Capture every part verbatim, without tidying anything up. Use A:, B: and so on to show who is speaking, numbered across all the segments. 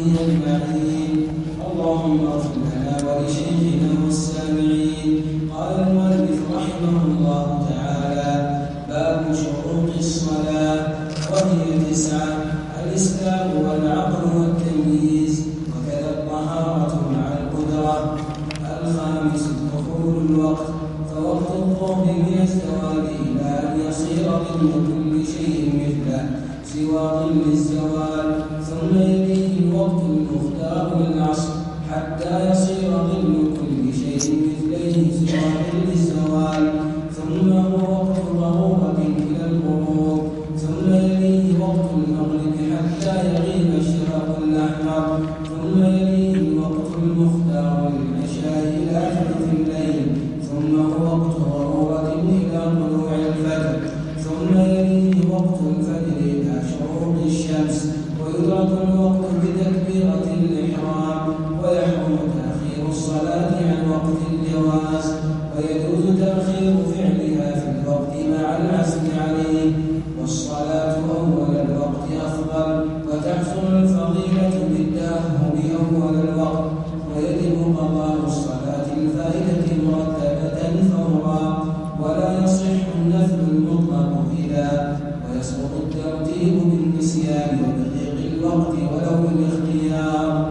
A: أجمعين. اللهم اغفر لنا ولشيخنا والسامعين. قال المؤلف رحمه الله تعالى: باب شروط الصلاة، وهي تسعة: الإسلام والعقل والتمييز، وكذا الطهارة مع القدرة. الخامس دخول الوقت، فوقت الظهر من الزوال إلى أن يصير ظل كل شيء مثله سوى ظل الزوال، ثم يليه الوقت المختار للعصر حتى يصير ظل كل شيء مثله سوى ظل الزوال، ثم هو وقت الغروب إلى الغروب، ثم يليه وقت المغرب حتى يغيب الشفق الأحمر، ثم يليه وقت المختار للعشاء إلى ثلث الليل، ثم هو وقت غروبة إلى طلوع الفجر، ثم يليه وقت الفجر إلى شروق الشمس. ويدرك الوقت بتكبيرة الإحرام، ويحرم تأخير الصلاة عن وقت الجواز، ويجوز تأخير فعلها في الوقت مع العزم عليه، والصلاة أول الوقت أفضل، وتحصل الفضيلة بالتأهب أول الوقت، ويجب قضاء الصلاة الفائتة مرتبة فورا، ولا يصح النفل المطلق إذا، ويسقط الترتيب بالنسيان وبضيق الوقت ولو بالاختيار.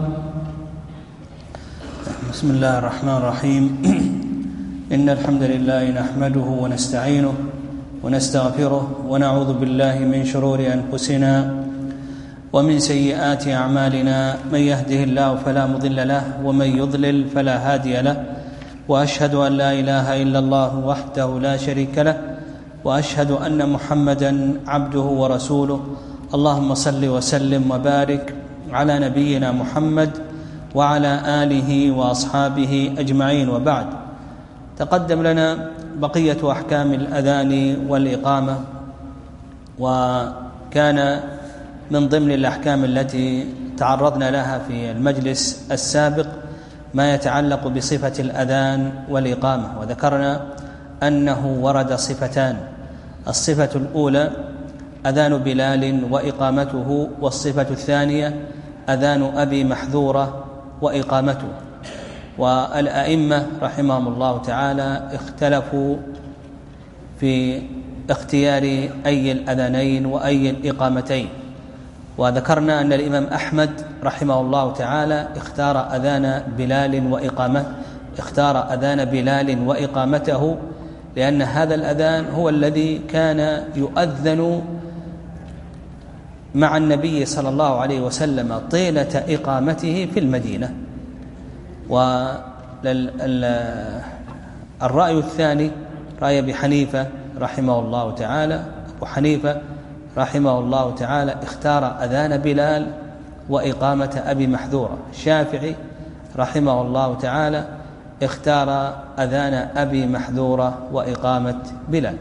B: بسم الله الرحمن الرحيم. إن الحمد لله نحمده ونستعينه ونستغفره ونعوذ بالله من شرور أنفسنا ومن سيئات أعمالنا، من يهده الله فلا مضل له ومن يضلل فلا هادي له، وأشهد أن لا إله إلا الله وحده لا شريك له، وأشهد أن محمدا عبده ورسوله. اللهم صل وسلم وبارك على نبينا محمد وعلى آله وأصحابه أجمعين، وبعد. تقدم لنا بقية أحكام الأذان والإقامة، وكان من ضمن الأحكام التي تعرضنا لها في المجلس السابق ما يتعلق بصفة الأذان والإقامة، وذكرنا أنه ورد صفتان: الصفة الأولى أذان بلال وإقامته، والصفة الثانية أذان أبي محذورة وإقامته. والأئمة رحمهم الله تعالى اختلفوا في اختيار أي الأذانين وأي الإقامتين، وذكرنا أن الإمام أحمد رحمه الله تعالى اختار أذان بلال وإقامة اختار أذان بلال وإقامته لأن هذا الأذان هو الذي كان يؤذن مع النبي صلى الله عليه وسلم طيلة إقامته في المدينة. والرأي الثاني رأي أبي حنيفة رحمه الله تعالى أبو حنيفة رحمه الله تعالى اختار أذان بلال وإقامة أبي محذورة. الشافعي رحمه الله تعالى اختار أذان أبي محذورة وإقامة بلال.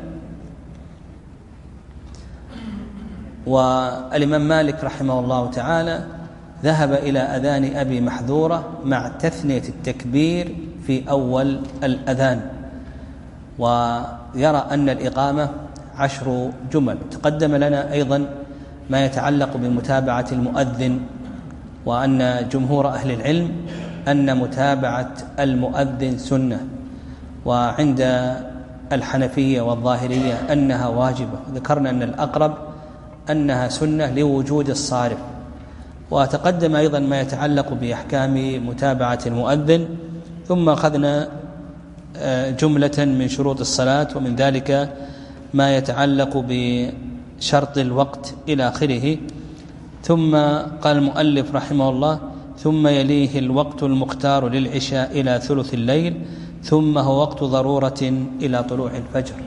B: والإمام مالك رحمه الله تعالى ذهب إلى أذان أبي محذورة مع تثنية التكبير في أول الأذان، ويرى أن الإقامة عشر جمل. تقدم لنا أيضا ما يتعلق بمتابعة المؤذن، وأن جمهور أهل العلم أن متابعة المؤذن سنة، وعند الحنفية والظاهرية أنها واجبة. ذكرنا أن الأقرب أنها سنة لوجود الصارف. وتقدم أيضا ما يتعلق بأحكام متابعة المؤذن، ثم أخذنا جملة من شروط الصلاة، ومن ذلك ما يتعلق بشرط الوقت إلى آخره. ثم قال المؤلف رحمه الله: ثم يليه الوقت المختار للعشاء إلى ثلث الليل، ثم هو وقت ضرورة إلى طلوع الفجر.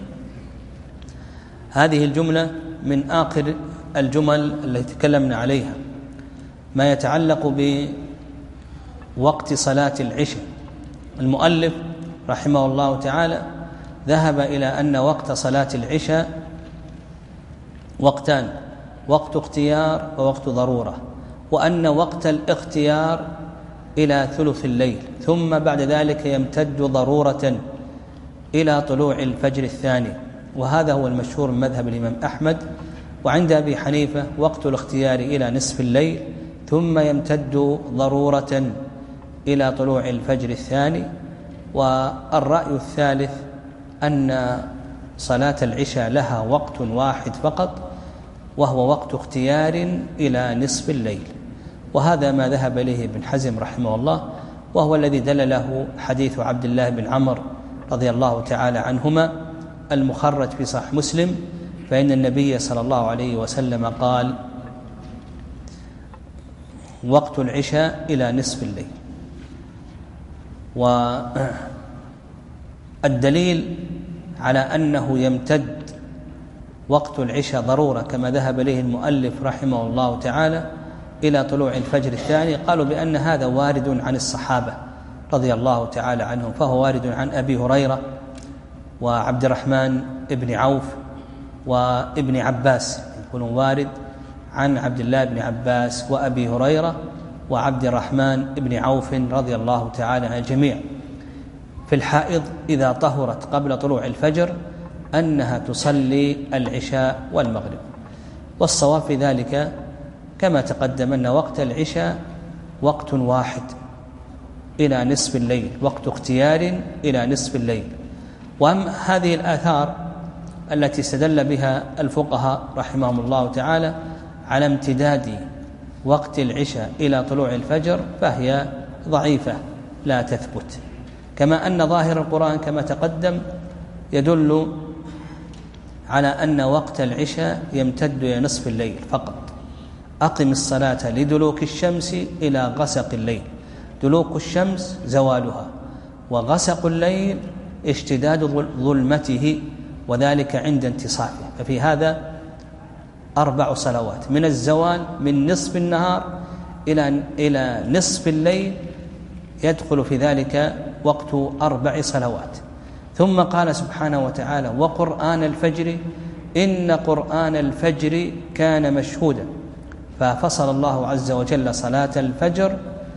B: هذه الجملة من آخر الجمل التي تكلمنا عليها، ما يتعلق بوقت صلاة العشاء. المؤلف رحمه الله تعالى ذهب إلى أن وقت صلاة العشاء وقتان: وقت اختيار ووقت ضرورة، وأن وقت الاختيار إلى ثلث الليل، ثم بعد ذلك يمتد ضرورة إلى طلوع الفجر الثاني. وهذا هو المشهور من مذهب الإمام أحمد. وعند أبي حنيفة وقت الاختيار إلى نصف الليل، ثم يمتد ضرورة إلى طلوع الفجر الثاني. والرأي الثالث أن صلاة العشاء لها وقت واحد فقط، وهو وقت اختيار إلى نصف الليل، وهذا ما ذهب إليه ابن حزم رحمه الله، وهو الذي دل له حديث عبد الله بن عمرو رضي الله تعالى عنهما المخرج في صحيح مسلم، فإن النبي صلى الله عليه وسلم قال: وقت العشاء إلى نصف الليل. والدليل على أنه يمتد وقت العشاء ضرورة كما ذهب إليه المؤلف رحمه الله تعالى إلى طلوع الفجر الثاني، قالوا بأن هذا وارد عن الصحابة رضي الله تعالى عنهم، فهو وارد عن أبي هريرة وعبد الرحمن بن عوف وابن عباس، يكون وارد عن عبد الله بن عباس وأبي هريرة وعبد الرحمن بن عوف رضي الله تعالى عن الجميع في الحائض إذا طهرت قبل طلوع الفجر أنها تصلي العشاء والمغرب. والصواب في ذلك كما تقدم أن وقت العشاء وقت واحد إلى نصف الليل، وقت اختيار إلى نصف الليل. وأما هذه الآثار التي استدل بها الفقهاء رحمهم الله تعالى على امتداد وقت العشاء إلى طلوع الفجر فهي ضعيفة لا تثبت، كما أن ظاهر القرآن كما تقدم يدل على أن وقت العشاء يمتد إلى نصف الليل فقط. أقم الصلاة لدلوك الشمس إلى غسق الليل. دلوك الشمس زوالها، وغسق الليل اشتداد ظلمته، وذلك عند انتصافه. ففي هذا أربع صلوات من الزوال من نصف النهار إلى إلى نصف الليل، يدخل في ذلك وقت أربع صلوات. ثم قال سبحانه وتعالى: وقرآن الفجر إن قرآن الفجر كان مشهودا. ففصل الله عز وجل صلاة الفجر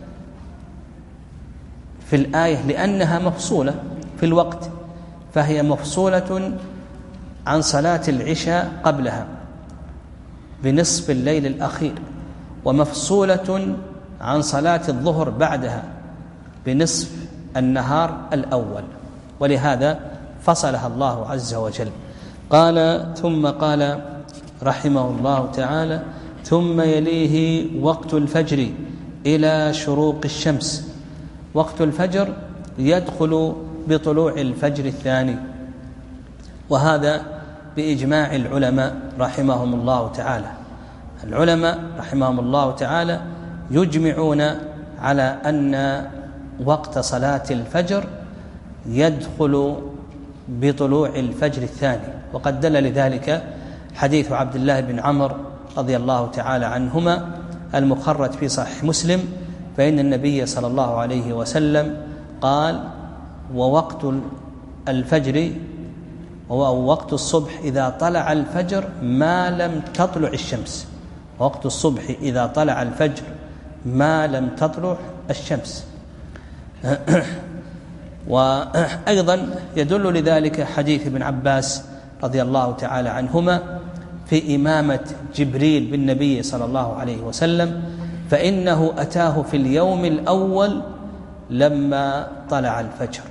B: في الآية لأنها مفصولة في الوقت، فهي مفصولة عن صلاة العشاء قبلها بنصف الليل الأخير، ومفصولة عن صلاة الظهر بعدها بنصف النهار الأول، ولهذا فصلها الله عز وجل. قال ثم قال رحمه الله تعالى: ثم يليه وقت الفجر إلى شروق الشمس. وقت الفجر يدخل بطلوع الفجر الثاني، وهذا بإجماع العلماء رحمهم الله تعالى. العلماء رحمهم الله تعالى يجمعون على أن وقت صلاة الفجر يدخل بطلوع الفجر الثاني، وقد دل لذلك حديث عبد الله بن عمرو رضي الله تعالى عنهما المخرج في صحيح مسلم، فإن النبي صلى الله عليه وسلم قال: ووقت الفجر ووقت الصبح إذا طلع الفجر ما لم تطلع الشمس. وقت الصبح إذا طلع الفجر ما لم تطلع الشمس. وأيضا يدل لذلك حديث ابن عباس رضي الله تعالى عنهما في إمامة جبريل بالنبي صلى الله عليه وسلم، فإنه أتاه في اليوم الأول لما طلع الفجر.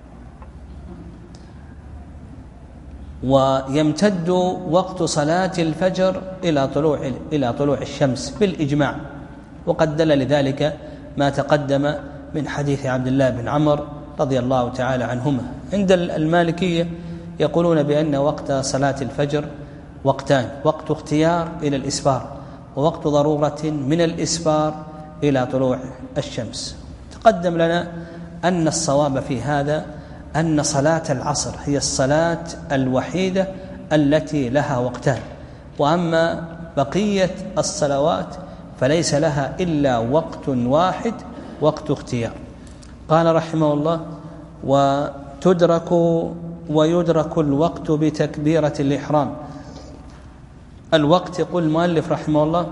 B: ويمتد وقت صلاة الفجر إلى طلوع إلى طلوع الشمس بالإجماع، وقد دل لذلك ما تقدم من حديث عبد الله بن عمرو رضي الله تعالى عنهما. عند المالكية يقولون بأن وقت صلاة الفجر وقتان: وقت اختيار إلى الإسفار، ووقت ضرورة من الإسفار إلى طلوع الشمس. تقدم لنا أن الصواب في هذا أن صلاة العصر هي الصلاة الوحيدة التي لها وقتان، وأما بقية الصلوات فليس لها إلا وقت واحد، وقت اختيار. قال رحمه الله: وتدرك ويدرك الوقت بتكبيرة الإحرام. الوقت يقول المؤلف رحمه الله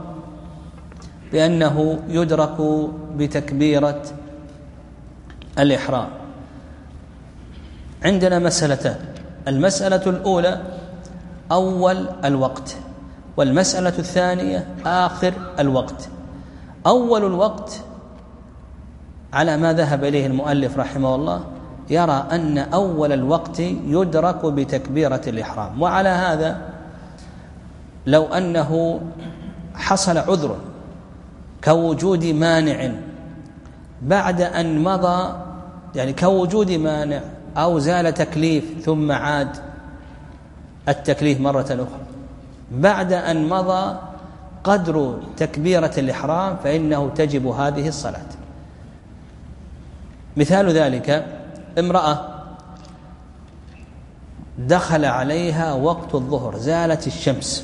B: بأنه يدرك بتكبيرة الإحرام. عندنا مسألتان: المسألة الأولى أول الوقت، والمسألة الثانية آخر الوقت. أول الوقت على ما ذهب إليه المؤلف رحمه الله يرى أن أول الوقت يدرك بتكبيرة الإحرام. وعلى هذا لو أنه حصل عذر كوجود مانع بعد أن مضى، يعني كوجود مانع أو زال تكليف ثم عاد التكليف مرة أخرى بعد أن مضى قدر تكبيرة الإحرام، فإنه تجب هذه الصلاة. مثال ذلك امرأة دخل عليها وقت الظهر، زالت الشمس،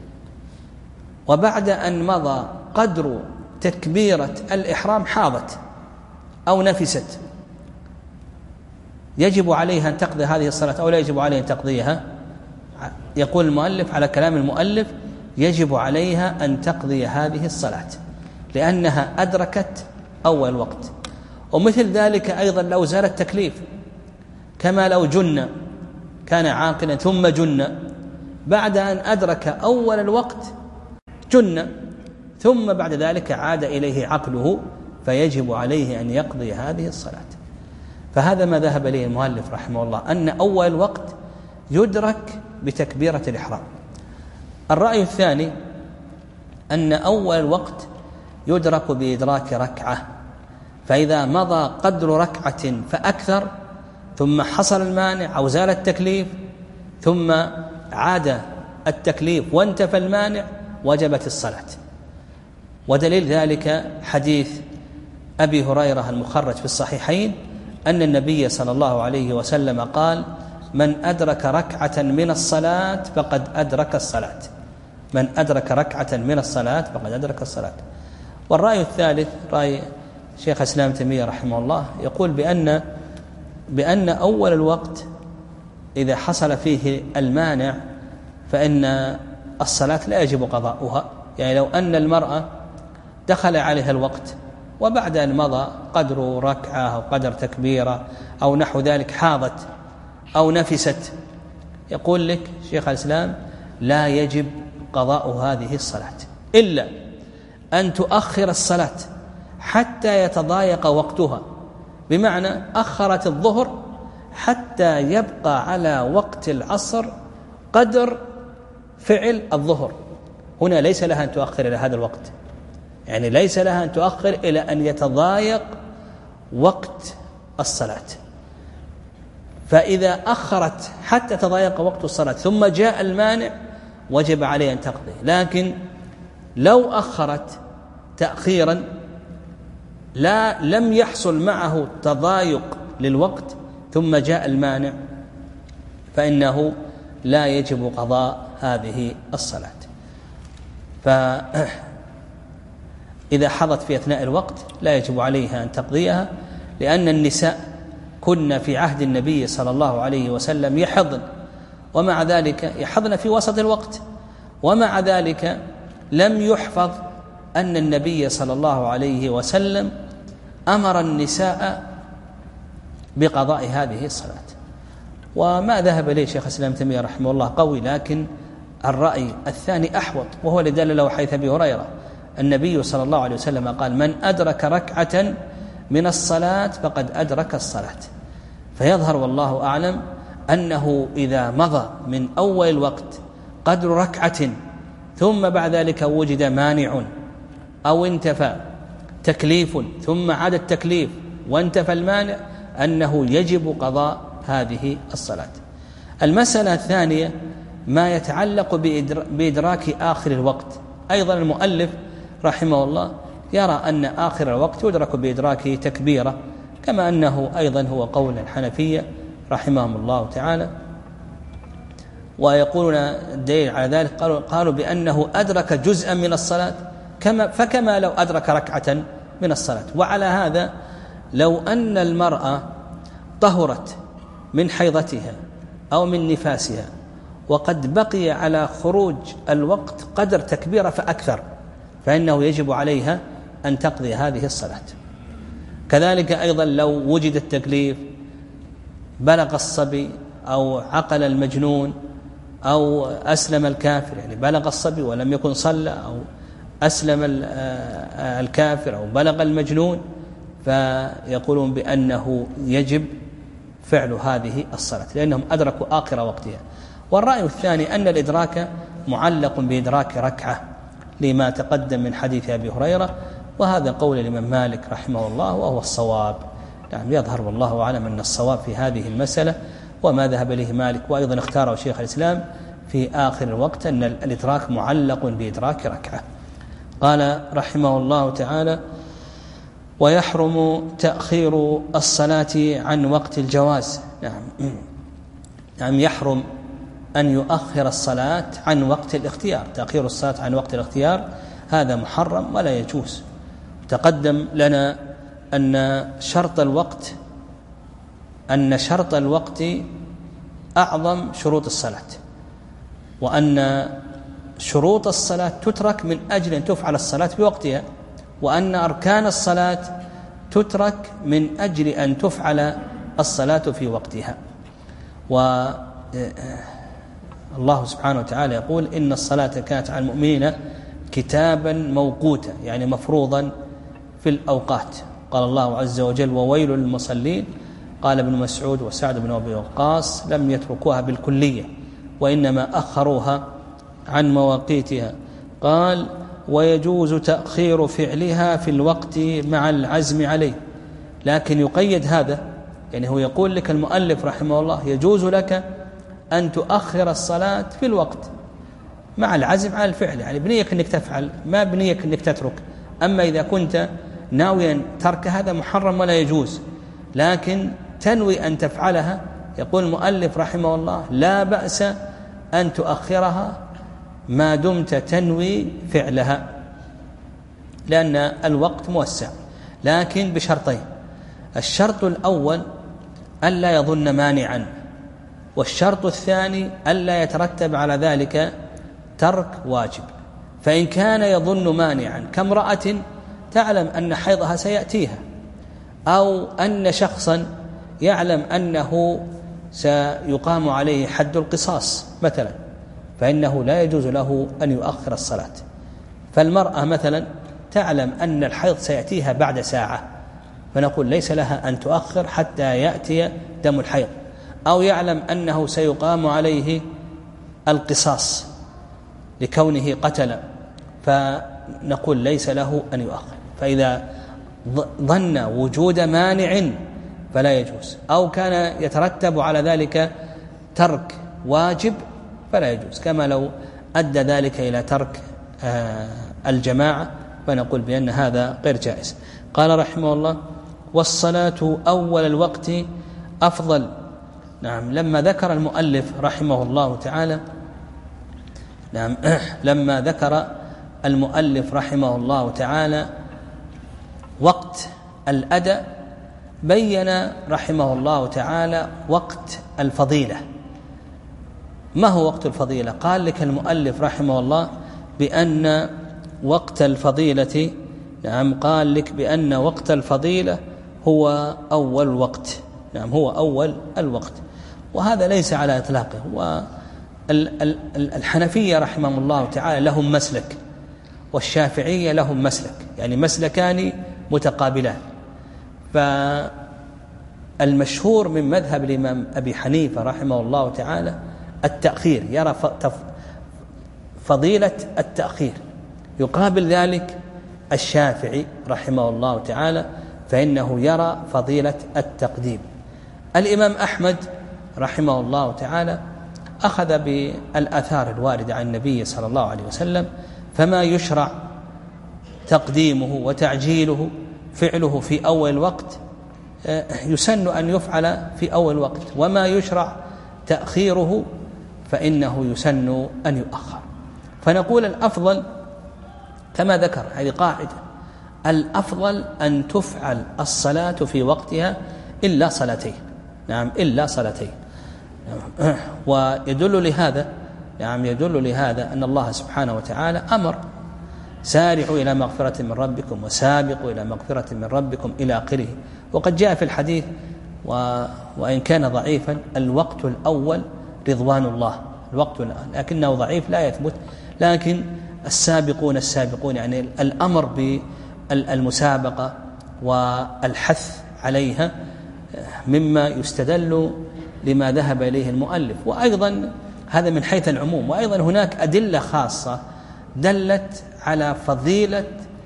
B: وبعد أن مضى قدر تكبيرة الإحرام حاضت أو نفست، يجب عليها أن تقضي هذه الصلاة أو لا يجب عليها أن تقضيها؟ يقول المؤلف على كلام المؤلف يجب عليها أن تقضي هذه الصلاة لأنها أدركت أول وقت. ومثل ذلك أيضا لو زال التكليف، كما لو جن، كان عاقلا ثم جن، بعد أن أدرك أول الوقت جن ثم بعد ذلك عاد إليه عقله، فيجب عليه أن يقضي هذه الصلاة. فهذا ما ذهب إليه المؤلف رحمه الله، أن أول الوقت يدرك بتكبيرة الإحرام. الرأي الثاني أن أول الوقت يدرك بإدراك ركعة، فإذا مضى قدر ركعة فأكثر ثم حصل المانع أو زال التكليف ثم عاد التكليف وانتفى المانع وجبت الصلاة. ودليل ذلك حديث أبي هريرة المخرج في الصحيحين أن النبي صلى الله عليه وسلم قال: من أدرك ركعة من الصلاة فقد أدرك الصلاة. من أدرك ركعة من الصلاة فقد أدرك الصلاة. والرأي الثالث رأي شيخ الإسلام تيمية رحمه الله، يقول بأن بأن أول الوقت إذا حصل فيه المانع فإن الصلاة لا يجب قضاؤها. يعني لو أن المرأة دخل عليها الوقت وبعد أن مضى قدر ركعة أو قدر تكبيرة أو نحو ذلك حاضت أو نفست، يقول لك شيخ الإسلام لا يجب قضاء هذه الصلاة إلا أن تؤخر الصلاة حتى يتضايق وقتها، بمعنى أخرت الظهر حتى يبقى على وقت العصر قدر فعل الظهر. هنا ليس لها أن تؤخر إلى هذا الوقت، يعني ليس لها أن تؤخر إلى أن يتضايق وقت الصلاة. فإذا أخرت حتى تضايق وقت الصلاة ثم جاء المانع وجب عليه أن تقضي. لكن لو أخرت تأخيرا لا لم يحصل معه تضايق للوقت ثم جاء المانع فإنه لا يجب قضاء هذه الصلاة. فإذا حضت في أثناء الوقت لا يجب عليها أن تقضيها، لأن النساء كنا في عهد النبي صلى الله عليه وسلم يحضن، ومع ذلك يحضن في وسط الوقت، ومع ذلك لم يحفظ أن النبي صلى الله عليه وسلم أمر النساء بقضاء هذه الصلاة. وما ذهب إليه شيخ الإسلام تيمية رحمه الله قوي، لكن الرأي الثاني أحوط، وهو الذي له حيث أبي هريرة النبي صلى الله عليه وسلم قال: من أدرك ركعة من الصلاة فقد أدرك الصلاة. فيظهر والله أعلم أنه إذا مضى من أول الوقت قدر ركعة ثم بعد ذلك وجد مانع أو انتفى تكليف ثم عاد التكليف وانتفى المانع، أنه يجب قضاء هذه الصلاة. المسألة الثانية ما يتعلق بإدراك آخر الوقت. أيضا المؤلف رحمه الله يرى أن آخر الوقت يدرك بإدراك تكبيرة، كما أنه أيضا هو قول الحنفية رحمهم الله تعالى. ويقولون الدليل على ذلك قالوا, قالوا بأنه أدرك جزءا من الصلاة كما فكما لو أدرك ركعة من الصلاة. وعلى هذا لو أن المرأة طهرت من حيضتها أو من نفاسها وقد بقي على خروج الوقت قدر تكبيرة فأكثر، فإنه يجب عليها أن تقضي هذه الصلاة. كذلك أيضا لو وجد التكليف، بلغ الصبي أو عقل المجنون أو أسلم الكافر، يعني بلغ الصبي ولم يكن صلى أو أسلم الكافر أو بلغ المجنون فيقولون بأنه يجب فعل هذه الصلاة لأنهم أدركوا آخر وقتها. والرأي الثاني أن الإدراك معلق بإدراك ركعة لما تقدم من حديث أبي هريرة، وهذا قول الإمام مالك رحمه الله وهو الصواب. نعم يظهر والله أعلم أن الصواب في هذه المسألة وما ذهب إليه مالك وأيضا اختاره شيخ الإسلام في آخر الوقت أن الإدراك معلق بإدراك ركعة. قال رحمه الله تعالى: ويحرم تأخير الصلاة عن وقت الجواز. نعم نعم يحرم أن يؤخر الصلاة عن وقت الاختيار. تأخير الصلاة عن وقت الاختيار هذا محرم ولا يجوز. تقدم لنا أن شرط الوقت أن شرط الوقت أعظم شروط الصلاة، وأن شروط الصلاة تترك من أجل أن تفعل الصلاة في وقتها، وأن أركان الصلاة تترك من أجل أن تفعل الصلاة في وقتها. والله سبحانه وتعالى يقول: إن الصلاة كانت على المؤمنين كتابا موقوتا، يعني مفروضا في الأوقات. قال الله عز وجل: وويل للمصلين. قال ابن مسعود وسعد بن أبي وقاص: لم يتركوها بالكلية وإنما أخروها عن مواقيتها. قال: ويجوز تأخير فعلها في الوقت مع العزم عليه. لكن يقيد هذا، يعني هو يقول لك المؤلف رحمه الله يجوز لك أن تؤخر الصلاة في الوقت مع العزم على الفعل، يعني بنيك أنك تفعل ما بنيك أنك تترك. أما إذا كنت ناويا ترك هذا محرم ولا يجوز، لكن تنوي أن تفعلها يقول المؤلف رحمه الله لا بأس أن تؤخرها ما دمت تنوي فعلها، لأن الوقت موسع، لكن بشرطين: الشرط الأول ألا يظن مانعا، والشرط الثاني ألا يترتب على ذلك ترك واجب. فإن كان يظن مانعا كامرأة تعلم أن حيضها سيأتيها، أو أن شخصا يعلم أنه سيقام عليه حد القصاص مثلا، فإنه لا يجوز له أن يؤخر الصلاة. فالمرأة مثلا تعلم أن الحيض سيأتيها بعد ساعة، فنقول ليس لها أن تؤخر حتى يأتي دم الحيض، أو يعلم أنه سيقام عليه القصاص لكونه قتل، فنقول ليس له أن يؤخر. فإذا ظن وجود مانع فلا يجوز، أو كان يترتب على ذلك ترك واجب فلا يجوز، كما لو أدى ذلك إلى ترك الجماعة، فنقول بأن هذا غير جائز. قال رحمه الله: والصلاة أول الوقت أفضل. نعم لما ذكر المؤلف رحمه الله تعالى نعم لما ذكر المؤلف رحمه الله تعالى وقت الأداء بين رحمه الله تعالى وقت الفضيلة. ما هو وقت الفضيلة؟ قال لك المؤلف رحمه الله بأن وقت الفضيلة نعم قال لك بأن وقت الفضيلة هو أول وقت. نعم هو أول الوقت، وهذا ليس على إطلاقه. والحنفية رحمه الله تعالى لهم مسلك، والشافعية لهم مسلك، يعني مسلكان متقابلان. فالمشهور من مذهب الإمام أبي حنيفة رحمه الله تعالى التأخير، يرى فضيلة التأخير. يقابل ذلك الشافعي رحمه الله تعالى فإنه يرى فضيلة التقديم. الإمام أحمد رحمه الله تعالى أخذ بالآثار الواردة عن النبي صلى الله عليه وسلم، فما يشرع تقديمه وتعجيله فعله في أول وقت يسن أن يفعل في أول وقت، وما يشرع تأخيره فإنه يسن أن يؤخر. فنقول الأفضل كما ذكر، هذه قاعدة، الأفضل أن تفعل الصلاة في وقتها إلا صلاتين. نعم إلا صلاتين. ويدل لهذا نعم يدل لهذا أن الله سبحانه وتعالى أمر: سارعوا إلى مغفرة من ربكم وسابقوا إلى مغفرة من ربكم إلى آخره. وقد جاء في الحديث و... وإن كان ضعيفا: الوقت الأول رضوان الله، الوقت الأول، لكنه ضعيف لا يثبت. لكن السابقون السابقون، يعني الأمر بالمسابقة والحث عليها مما يستدل لما ذهب إليه المؤلف. وأيضا هذا من حيث العموم، وأيضا هناك أدلة خاصة دلت على فضيلة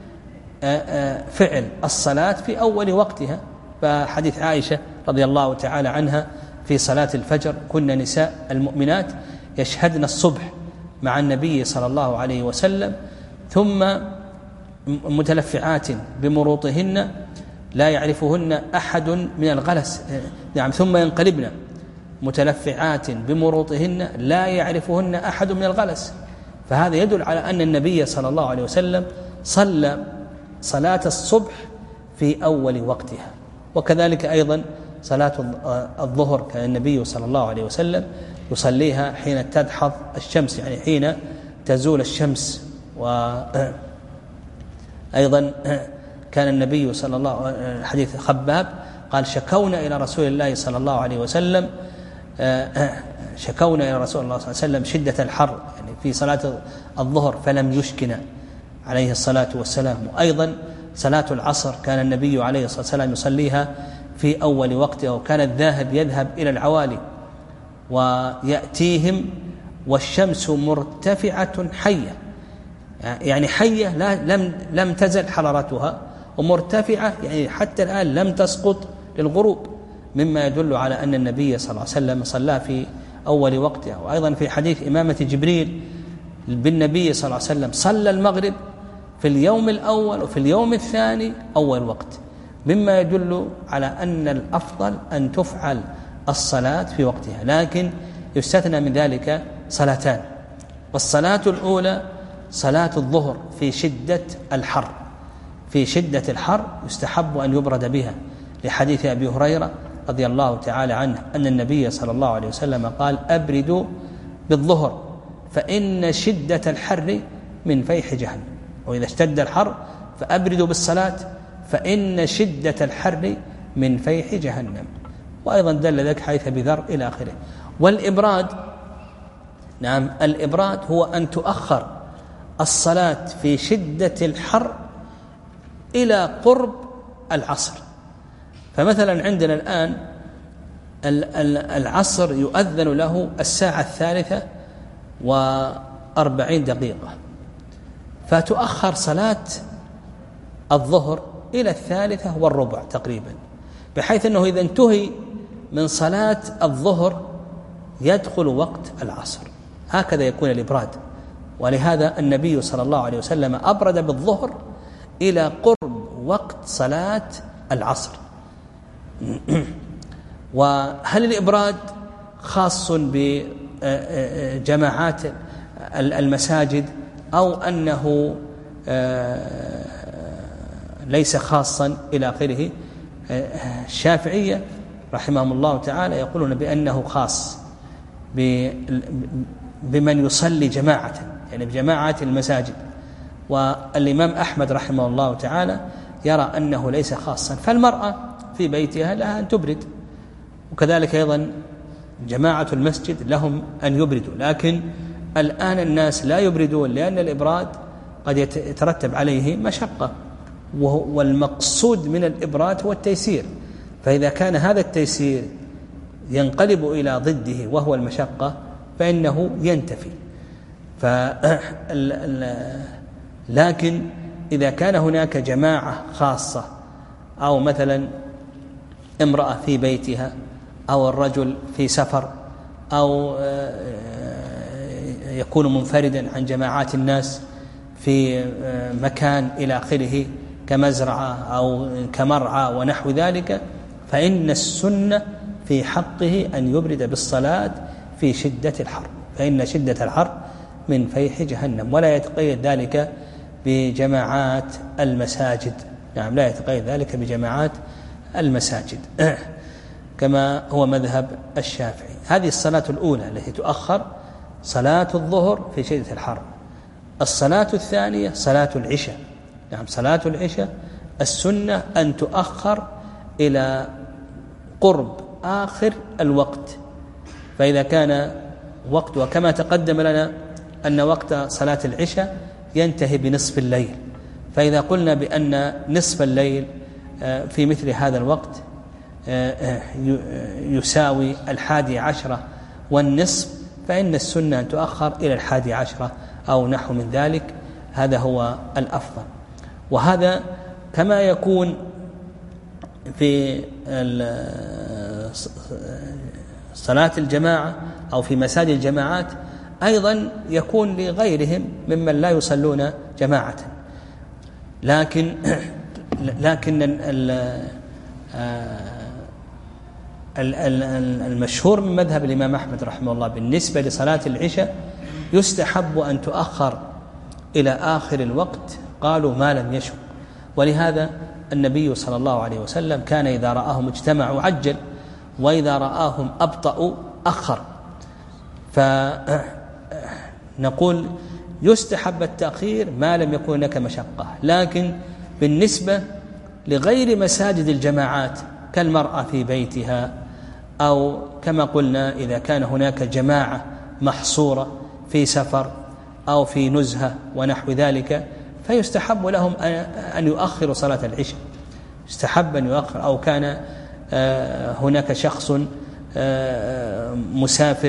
B: فعل الصلاة في أول وقتها. فحديث عائشة رضي الله تعالى عنها في صلاة الفجر: كنا نساء المؤمنات يشهدن الصبح مع النبي صلى الله عليه وسلم ثم متلفعات بمروطهن لا يعرفهن أحد من الغلس، نعم، ثم ينقلبن متلفعات بمروطهن لا يعرفهن أحد من الغلس. فهذا يدل على أن النبي صلى الله عليه وسلم صلى صلاة الصبح في أول وقتها. وكذلك أيضا صلاة الظهر كان النبي صلى الله عليه وسلم يصليها حين تدحض الشمس، يعني حين تزول الشمس. وأيضا كان النبي صلى الله عليه وسلم حديث خباب قال: شكونا إلى رسول الله صلى الله عليه وسلم شكونا إلى رسول الله صلى الله عليه وسلم شدة الحر، يعني في صلاة الظهر، فلم يشكنا عليه الصلاة والسلام. وأيضا صلاة العصر كان النبي عليه الصلاة والسلام يصليها في أول وقتها، وكان الذاهب يذهب إلى العوالي ويأتيهم والشمس مرتفعة حية، يعني حية لا لم لم تزل حرارتها، ومرتفعة يعني حتى الآن لم تسقط للغروب، مما يدل على أن النبي صلى الله عليه وسلم صلى في أول وقتها. وأيضا في حديث إمامة جبريل بالنبي صلى الله عليه وسلم صلى المغرب في اليوم الأول وفي اليوم الثاني أول وقت، مما يدل على أن الأفضل أن تفعل الصلاة في وقتها، لكن يستثنى من ذلك صلاتان. والصلاة الأولى صلاة الظهر في شدة الحر، في شدة الحر يستحب أن يبرد بها، لحديث أبي هريرة رضي الله تعالى عنه أن النبي صلى الله عليه وسلم قال: أبردوا بالظهر فإن شدة الحر من فيح جهنم، وإذا اشتد الحر فأبردوا بالصلاة فإن شدة الحر من فيح جهنم. وأيضا دل ذلك حديث أبي ذر إلى آخره. والإبراد، نعم، الإبراد هو أن تؤخر الصلاة في شدة الحر إلى قرب العصر. فمثلا عندنا الآن العصر يؤذن له الساعة الثالثة وأربعين دقيقة، فتؤخر صلاة الظهر إلى الثالثة والربع تقريبا، بحيث أنه إذا انتهي من صلاة الظهر يدخل وقت العصر. هكذا يكون الإبراد. ولهذا النبي صلى الله عليه وسلم أبرد بالظهر إلى قرب وقت صلاة العصر. وهل الإبراد خاص بجماعات المساجد أو أنه ليس خاصا إلى آخره؟ الشافعية رحمهم الله تعالى يقولون بأنه خاص بمن يصلي جماعة، يعني بجماعة المساجد. والإمام أحمد رحمه الله تعالى يرى أنه ليس خاصا، فالمرأة في بيتها لها أن تبرد، وكذلك أيضا جماعة المسجد لهم أن يبردوا. لكن الآن الناس لا يبردون، لأن الإبراد قد يترتب عليه مشقة، والمقصود من الإبراد هو التيسير. فإذا كان هذا التيسير ينقلب إلى ضده وهو المشقة فإنه ينتفي. لكن إذا كان هناك جماعة خاصة، أو مثلا امرأة في بيتها، أو الرجل في سفر، أو يكون منفردا عن جماعات الناس في مكان إلى آخره كمزرعة أو كمرعى ونحو ذلك، فإن السنة في حقه أن يبرد بالصلاة في شدة الحر، فإن شدة الحر من فيح جهنم. ولا يتقيد ذلك بجماعات المساجد، نعم، لا يتقيد ذلك بجماعات المساجد كما هو مذهب الشافعي. هذه الصلاة الأولى التي تؤخر صلاة الظهر في شدة الحر. الصلاة الثانية صلاة العشاء، نعم، صلاة العشاء السنة أن تؤخر إلى قرب آخر الوقت. فإذا كان وقت، وكما تقدم لنا أن وقت صلاة العشاء ينتهي بنصف الليل. فإذا قلنا بأن نصف الليل في مثل هذا الوقت يساوي الحادي عشرة والنصف، فإن السنة أن تؤخر إلى الحادي عشرة أو نحو من ذلك، هذا هو الأفضل. وهذا كما يكون في صلاة الجماعة أو في مساجد الجماعات، أيضا يكون لغيرهم ممن لا يصلون جماعة. لكن لكن المشهور من مذهب الإمام أحمد رحمه الله بالنسبة لصلاة العشاء يستحب أن تؤخر إلى آخر الوقت، قالوا ما لم يشق. ولهذا النبي صلى الله عليه وسلم كان إذا رآهم اجتمعوا عجل، وإذا رآهم أبطأوا أخر. فنقول يستحب التأخير ما لم يكن لك مشقة. لكن بالنسبة لغير مساجد الجماعات كالمرأة في بيتها، أو كما قلنا إذا كان هناك جماعة محصورة في سفر أو في نزهة ونحو ذلك، فيستحب لهم أن يؤخروا صلاة العشاء، يستحب أن يؤخر. أو كان هناك شخص مسافر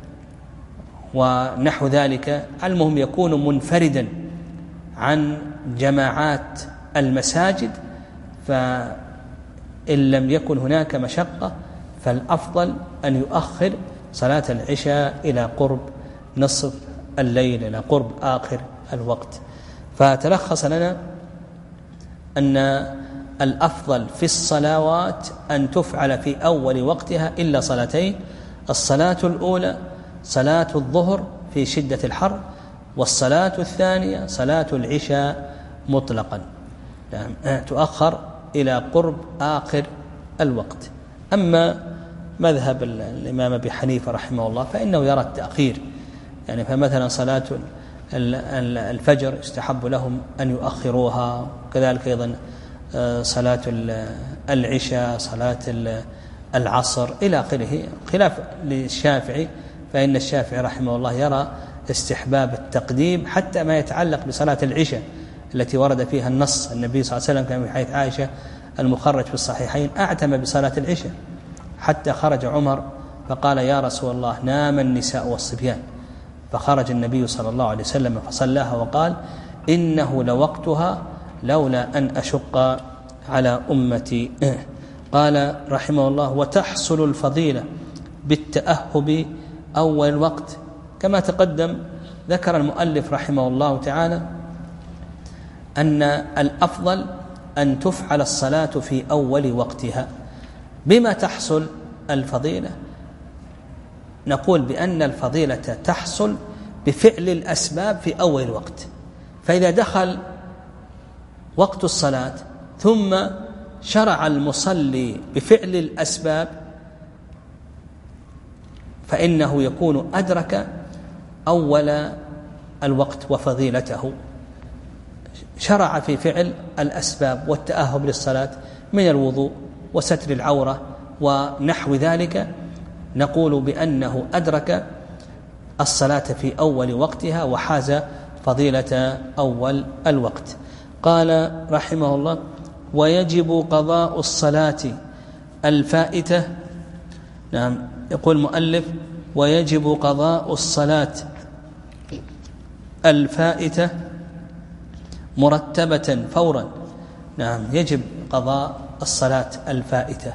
B: ونحو ذلك، المهم يكون منفردا عن جماعات المساجد، فإن لم يكن هناك مشقة فالأفضل أن يؤخر صلاة العشاء إلى قرب نصف الليل، إلى قرب آخر الوقت. فتلخص لنا أن الأفضل في الصلوات أن تفعل في أول وقتها إلا صلاتين: الصلاة الأولى صلاة الظهر في شدة الحر، والصلاة الثانية صلاة العشاء مطلقا، يعني تؤخر إلى قرب آخر الوقت. أما مذهب الإمام أبي حنيفة رحمه الله فإنه يرى التأخير، يعني فمثلا صلاة الفجر يستحب لهم أن يؤخروها، كذلك أيضا صلاة العشاء، صلاة العصر إلى آخره، خلاف للشافعي، فإن الشافعي رحمه الله يرى استحباب التقديم حتى ما يتعلق بصلاة العشاء التي ورد فيها النص. النبي صلى الله عليه وسلم كان في حديث عائشة المخرج في الصحيحين أعتم بصلاة العشاء حتى خرج عمر فقال: يا رسول الله نام النساء والصبيان، فخرج النبي صلى الله عليه وسلم فصلاها وقال: إنه لوقتها لولا أن أشق على أمتي. قال رحمه الله: وتحصل الفضيلة بالتأهب أول الوقت. كما تقدم ذكر المؤلف رحمه الله تعالى أن الأفضل أن تفعل الصلاة في أول وقتها. بما تحصل الفضيلة؟ نقول بأن الفضيلة تحصل بفعل الأسباب في أول الوقت. فإذا دخل وقت الصلاة ثم شرع المصلي بفعل الأسباب فإنه يكون أدرك أول الوقت وفضيلته، شرع في فعل الأسباب والتأهب للصلاة من الوضوء وستر العورة ونحو ذلك، نقول بأنه أدرك الصلاة في أول وقتها وحاز فضيلة أول الوقت. قال رحمه الله: ويجب قضاء الصلاة الفائتة. نعم، يقول المؤلف: ويجب قضاء الصلاة الفائتة مرتبة فورا. نعم، يجب قضاء الصلاة الفائتة.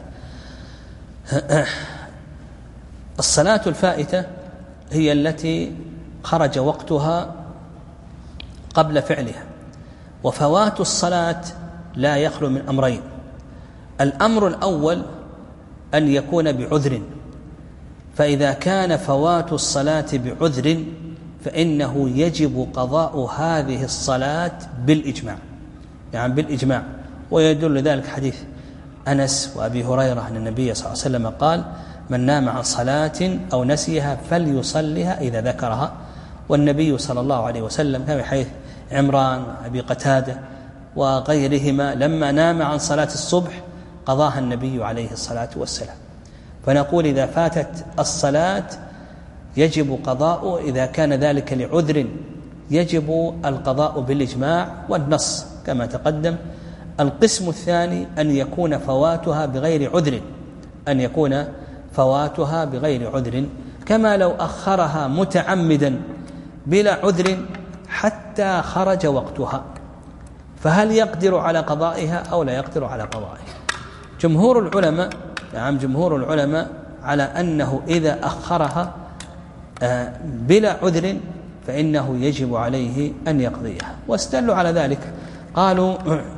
B: الصلاة الفائتة هي التي خرج وقتها قبل فعلها. وفوات الصلاة لا يخلو من أمرين: الأمر الأول أن يكون بعذر، فإذا كان فوات الصلاة بعذر فإنه يجب قضاء هذه الصلاة بالإجماع، يعني بالإجماع. ويدل ذلك حديث أنس وأبي هريرة أن النبي صلى الله عليه وسلم قال: من نام عن صلاة أو نسيها فليصلها إذا ذكرها. والنبي صلى الله عليه وسلم كما في حديث عمران وأبي قتادة وغيرهما لما نام عن صلاة الصبح قضاها النبي عليه الصلاة والسلام. فنقول إذا فاتت الصلاة يجب قضاء إذا كان ذلك لعذر يجب القضاء بالإجماع والنص كما تقدم. القسم الثاني أن يكون فواتها بغير عذر، أن يكون فواتها بغير عذر، كما لو أخرها متعمدا بلا عذر حتى خرج وقتها، فهل يقدر على قضائها أو لا يقدر على قضائها؟ جمهور العلماء نعم جمهور العلماء على أنه إذا أخرها بلا عذر فإنه يجب عليه أن يقضيها، واستدلوا على ذلك قالوا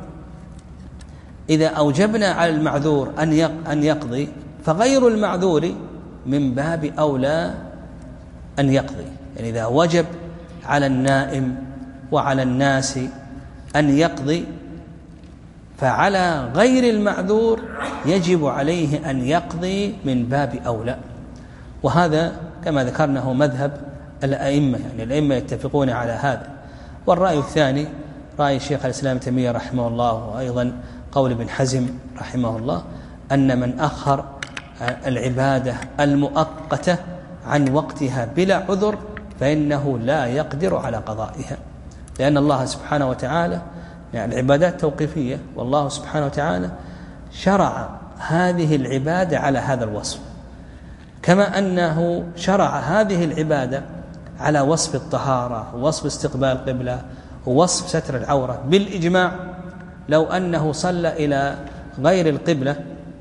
B: إذا أوجبنا على المعذور أن يقضي فغير المعذور من باب أولى أن يقضي. يعني إذا وجب على النائم وعلى الناس أن يقضي فعلى غير المعذور يجب عليه أن يقضي من باب أولى، وهذا كما ذكرناه مذهب الأئمة، يعني الأئمة يتفقون على هذا. والرأي الثاني رأي شيخ الإسلام ابن تيمية رحمه الله وأيضا قول ابن حزم رحمه الله أن من أخر العبادة المؤقتة عن وقتها بلا عذر فإنه لا يقدر على قضائها، لأن الله سبحانه وتعالى يعني العبادات توقيفية، والله سبحانه وتعالى شرع هذه العبادة على هذا الوصف، كما أنه شرع هذه العبادة على وصف الطهارة ووصف استقبال القبلة ووصف ستر العورة بالإجماع. لو أنه صلى إلى غير القبلة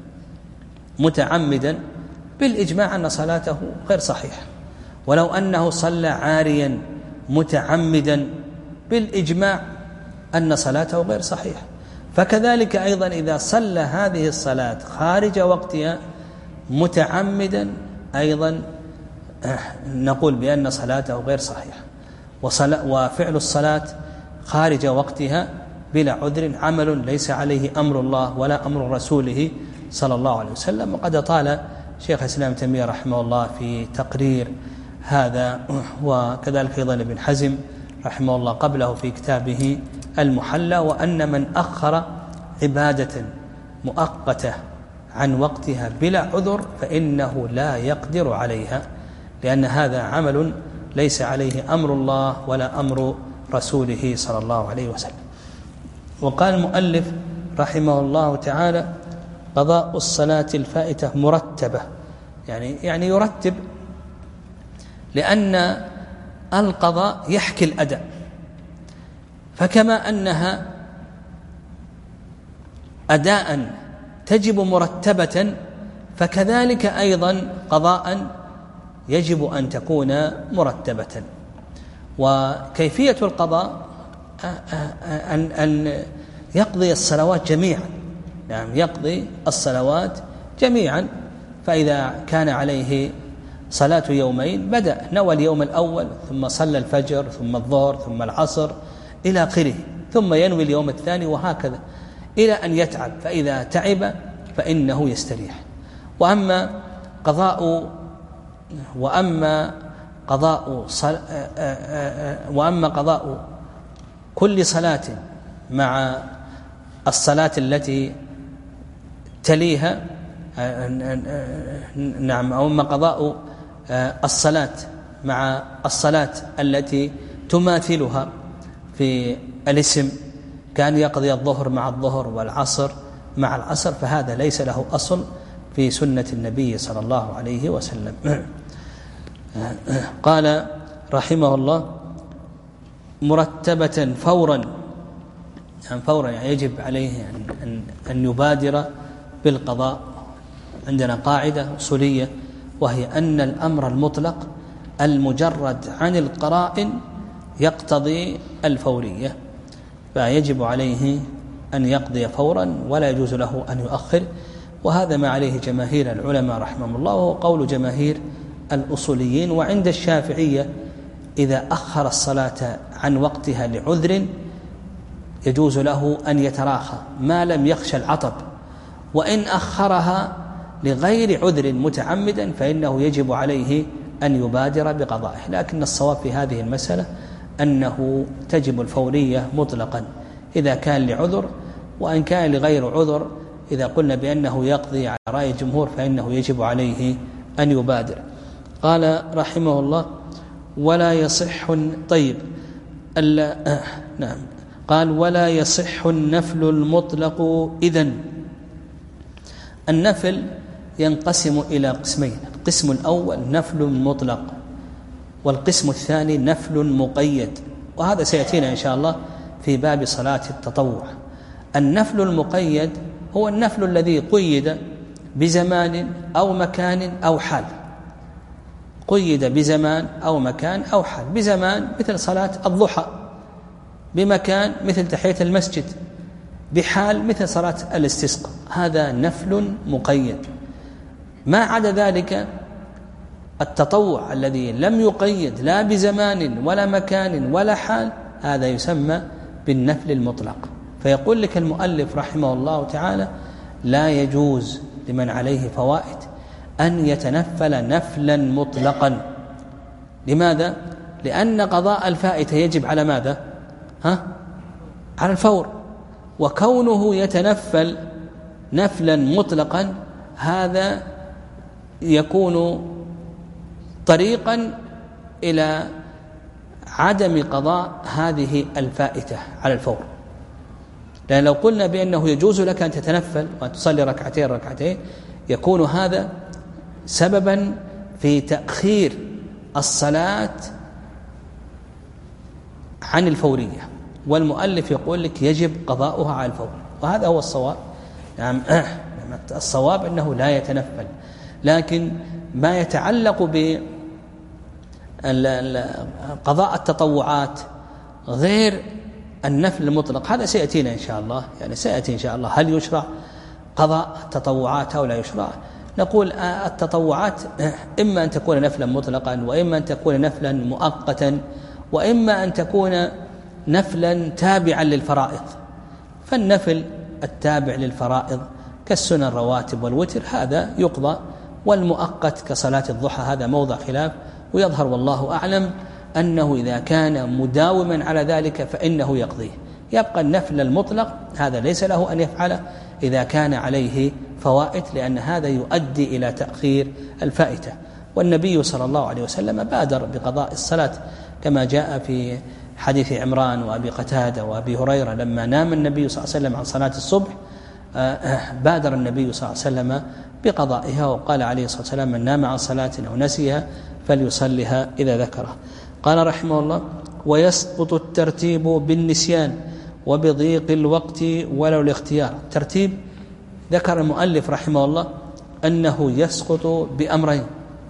B: متعمدا بالإجماع أن صلاته غير صحيحة، ولو أنه صلى عاريا متعمدا بالإجماع أن صلاته غير صحيحة. فكذلك أيضا إذا صلى هذه الصلاة خارج وقتها متعمدا أيضا نقول بأن صلاته غير صحيحة. وفعل الصلاة خارج وقتها بلا عذر عمل ليس عليه أمر الله ولا أمر رسوله صلى الله عليه وسلم. وقد طال شيخ الإسلام ابن تيمية رحمه الله في تقرير هذا، وكذلك أيضا ابن حزم رحمه الله قبله في كتابه المحلى، وأن من أخر عبادة مؤقتة عن وقتها بلا عذر فإنه لا يقدر عليها، لأن هذا عمل ليس عليه أمر الله ولا أمر رسوله صلى الله عليه وسلم. وقال المؤلف رحمه الله تعالى قضاء الصلاة الفائتة مرتبة، يعني يعني يرتب، لأن القضاء يحكي الأداء، فكما أنها أداء تجب مرتبة فكذلك أيضا قضاء يجب أن تكون مرتبة. وكيفية القضاء أن أن يقضي الصلوات جميعا، نعم يقضي الصلوات جميعا. فإذا كان عليه صلاة يومين بدأ نوى اليوم الأول ثم صلى الفجر ثم الظهر ثم العصر إلى آخره، ثم ينوي اليوم الثاني وهكذا إلى أن يتعب، فإذا تعب فإنه يستريح. وأما قضاء وأما قضاء صل... وأما قضاء كل صلاة مع الصلاة التي تليها، نعم، أو أما قضاء الصلاة مع الصلاة التي تماثلها في الاسم، كان يقضي الظهر مع الظهر والعصر مع العصر، فهذا ليس له أصل في سنة النبي صلى الله عليه وسلم. قال رحمه الله مرتبة فورا، يعني فورا يعني يجب عليه أن, أن يبادر بالقضاء. عندنا قاعدة أصولية وهي أن الأمر المطلق المجرد عن القرائن يقتضي الفورية، فيجب عليه أن يقضي فورا ولا يجوز له أن يؤخر. وهذا ما عليه جماهير العلماء رحمهم الله، وهو قول جماهير الأصوليين. وعند الشافعية إذا أخر الصلاة عن وقتها لعذر يجوز له أن يتراخى ما لم يخشى العطب، وإن أخرها لغير عذر متعمدا فإنه يجب عليه أن يبادر بقضائه. لكن الصواب في هذه المسألة أنه تجب الفورية مطلقا إذا كان لعذر، وإن كان لغير عذر إذا قلنا بأنه يقضي على رأي الجمهور فإنه يجب عليه أن يبادر. قال رحمه الله ولا يصح. طيب، نعم. قال ولا يصح النفل المطلق إذن. النفل ينقسم إلى قسمين: القسم الأول نفل مطلق، والقسم الثاني نفل مقيد، وهذا سيأتينا إن شاء الله في باب صلاة التطوع. النفل المقيد هو النفل الذي قيد بزمان أو مكان أو حال. قيد بزمان أو مكان أو حال. بزمان مثل صلاة الضحى، بمكان مثل تحية المسجد، بحال مثل صلاة الاستسقاء. هذا نفل مقيد. ما عدا ذلك التطوع الذي لم يقيد لا بزمان ولا مكان ولا حال، هذا يسمى بالنفل المطلق. فيقول لك المؤلف رحمه الله تعالى: لا يجوز لمن عليه فوائد أن يتنفل نفلا مطلقا. لماذا؟ لأن قضاء الفائتة يجب على ماذا؟ ها؟ على الفور. وكونه يتنفل نفلا مطلقا هذا يكون طريقا إلى عدم قضاء هذه الفائتة على الفور. لأن لو قلنا بأنه يجوز لك أن تتنفل وأن تصلي ركعتين ركعتين يكون هذا سببا في تأخير الصلاة عن الفورية، والمؤلف يقول لك يجب قضاؤها على الفور، وهذا هو الصواب. يعني الصواب أنه لا يتنفل. لكن ما يتعلق بقضاء التطوعات غير النفل المطلق هذا سيأتينا إن شاء الله، يعني سيأتي إن شاء الله هل يشرع قضاء التطوعات أو لا يشرع. نقول التطوعات إما أن تكون نفلا مطلقا، وإما أن تكون نفلا مؤقتا، وإما أن تكون نفلا تابعا للفرائض. فالنفل التابع للفرائض كالسنن الرواتب والوتر هذا يقضى، والمؤقت كصلاة الضحى هذا موضع خلاف، ويظهر والله أعلم أنه إذا كان مداوما على ذلك فإنه يقضيه. يبقى النفل المطلق هذا ليس له أن يفعله إذا كان عليه فوائد، لأن هذا يؤدي إلى تأخير الفائتة. والنبي صلى الله عليه وسلم بادر بقضاء الصلاة كما جاء في حديث عمران وأبي قتادة وأبي هريرة لما نام النبي صلى الله عليه وسلم عن صلاة الصبح بادر النبي صلى الله عليه وسلم بقضائها، وقال عليه الصلاة والسلام: من نام عن صلاة أو نسيها فليصلها إذا ذكرها. قال رحمه الله: ويسقط الترتيب بالنسيان وبضيق الوقت ولو الاختيار. ترتيب ذكر المؤلف رحمه الله أنه يسقط بأمرين،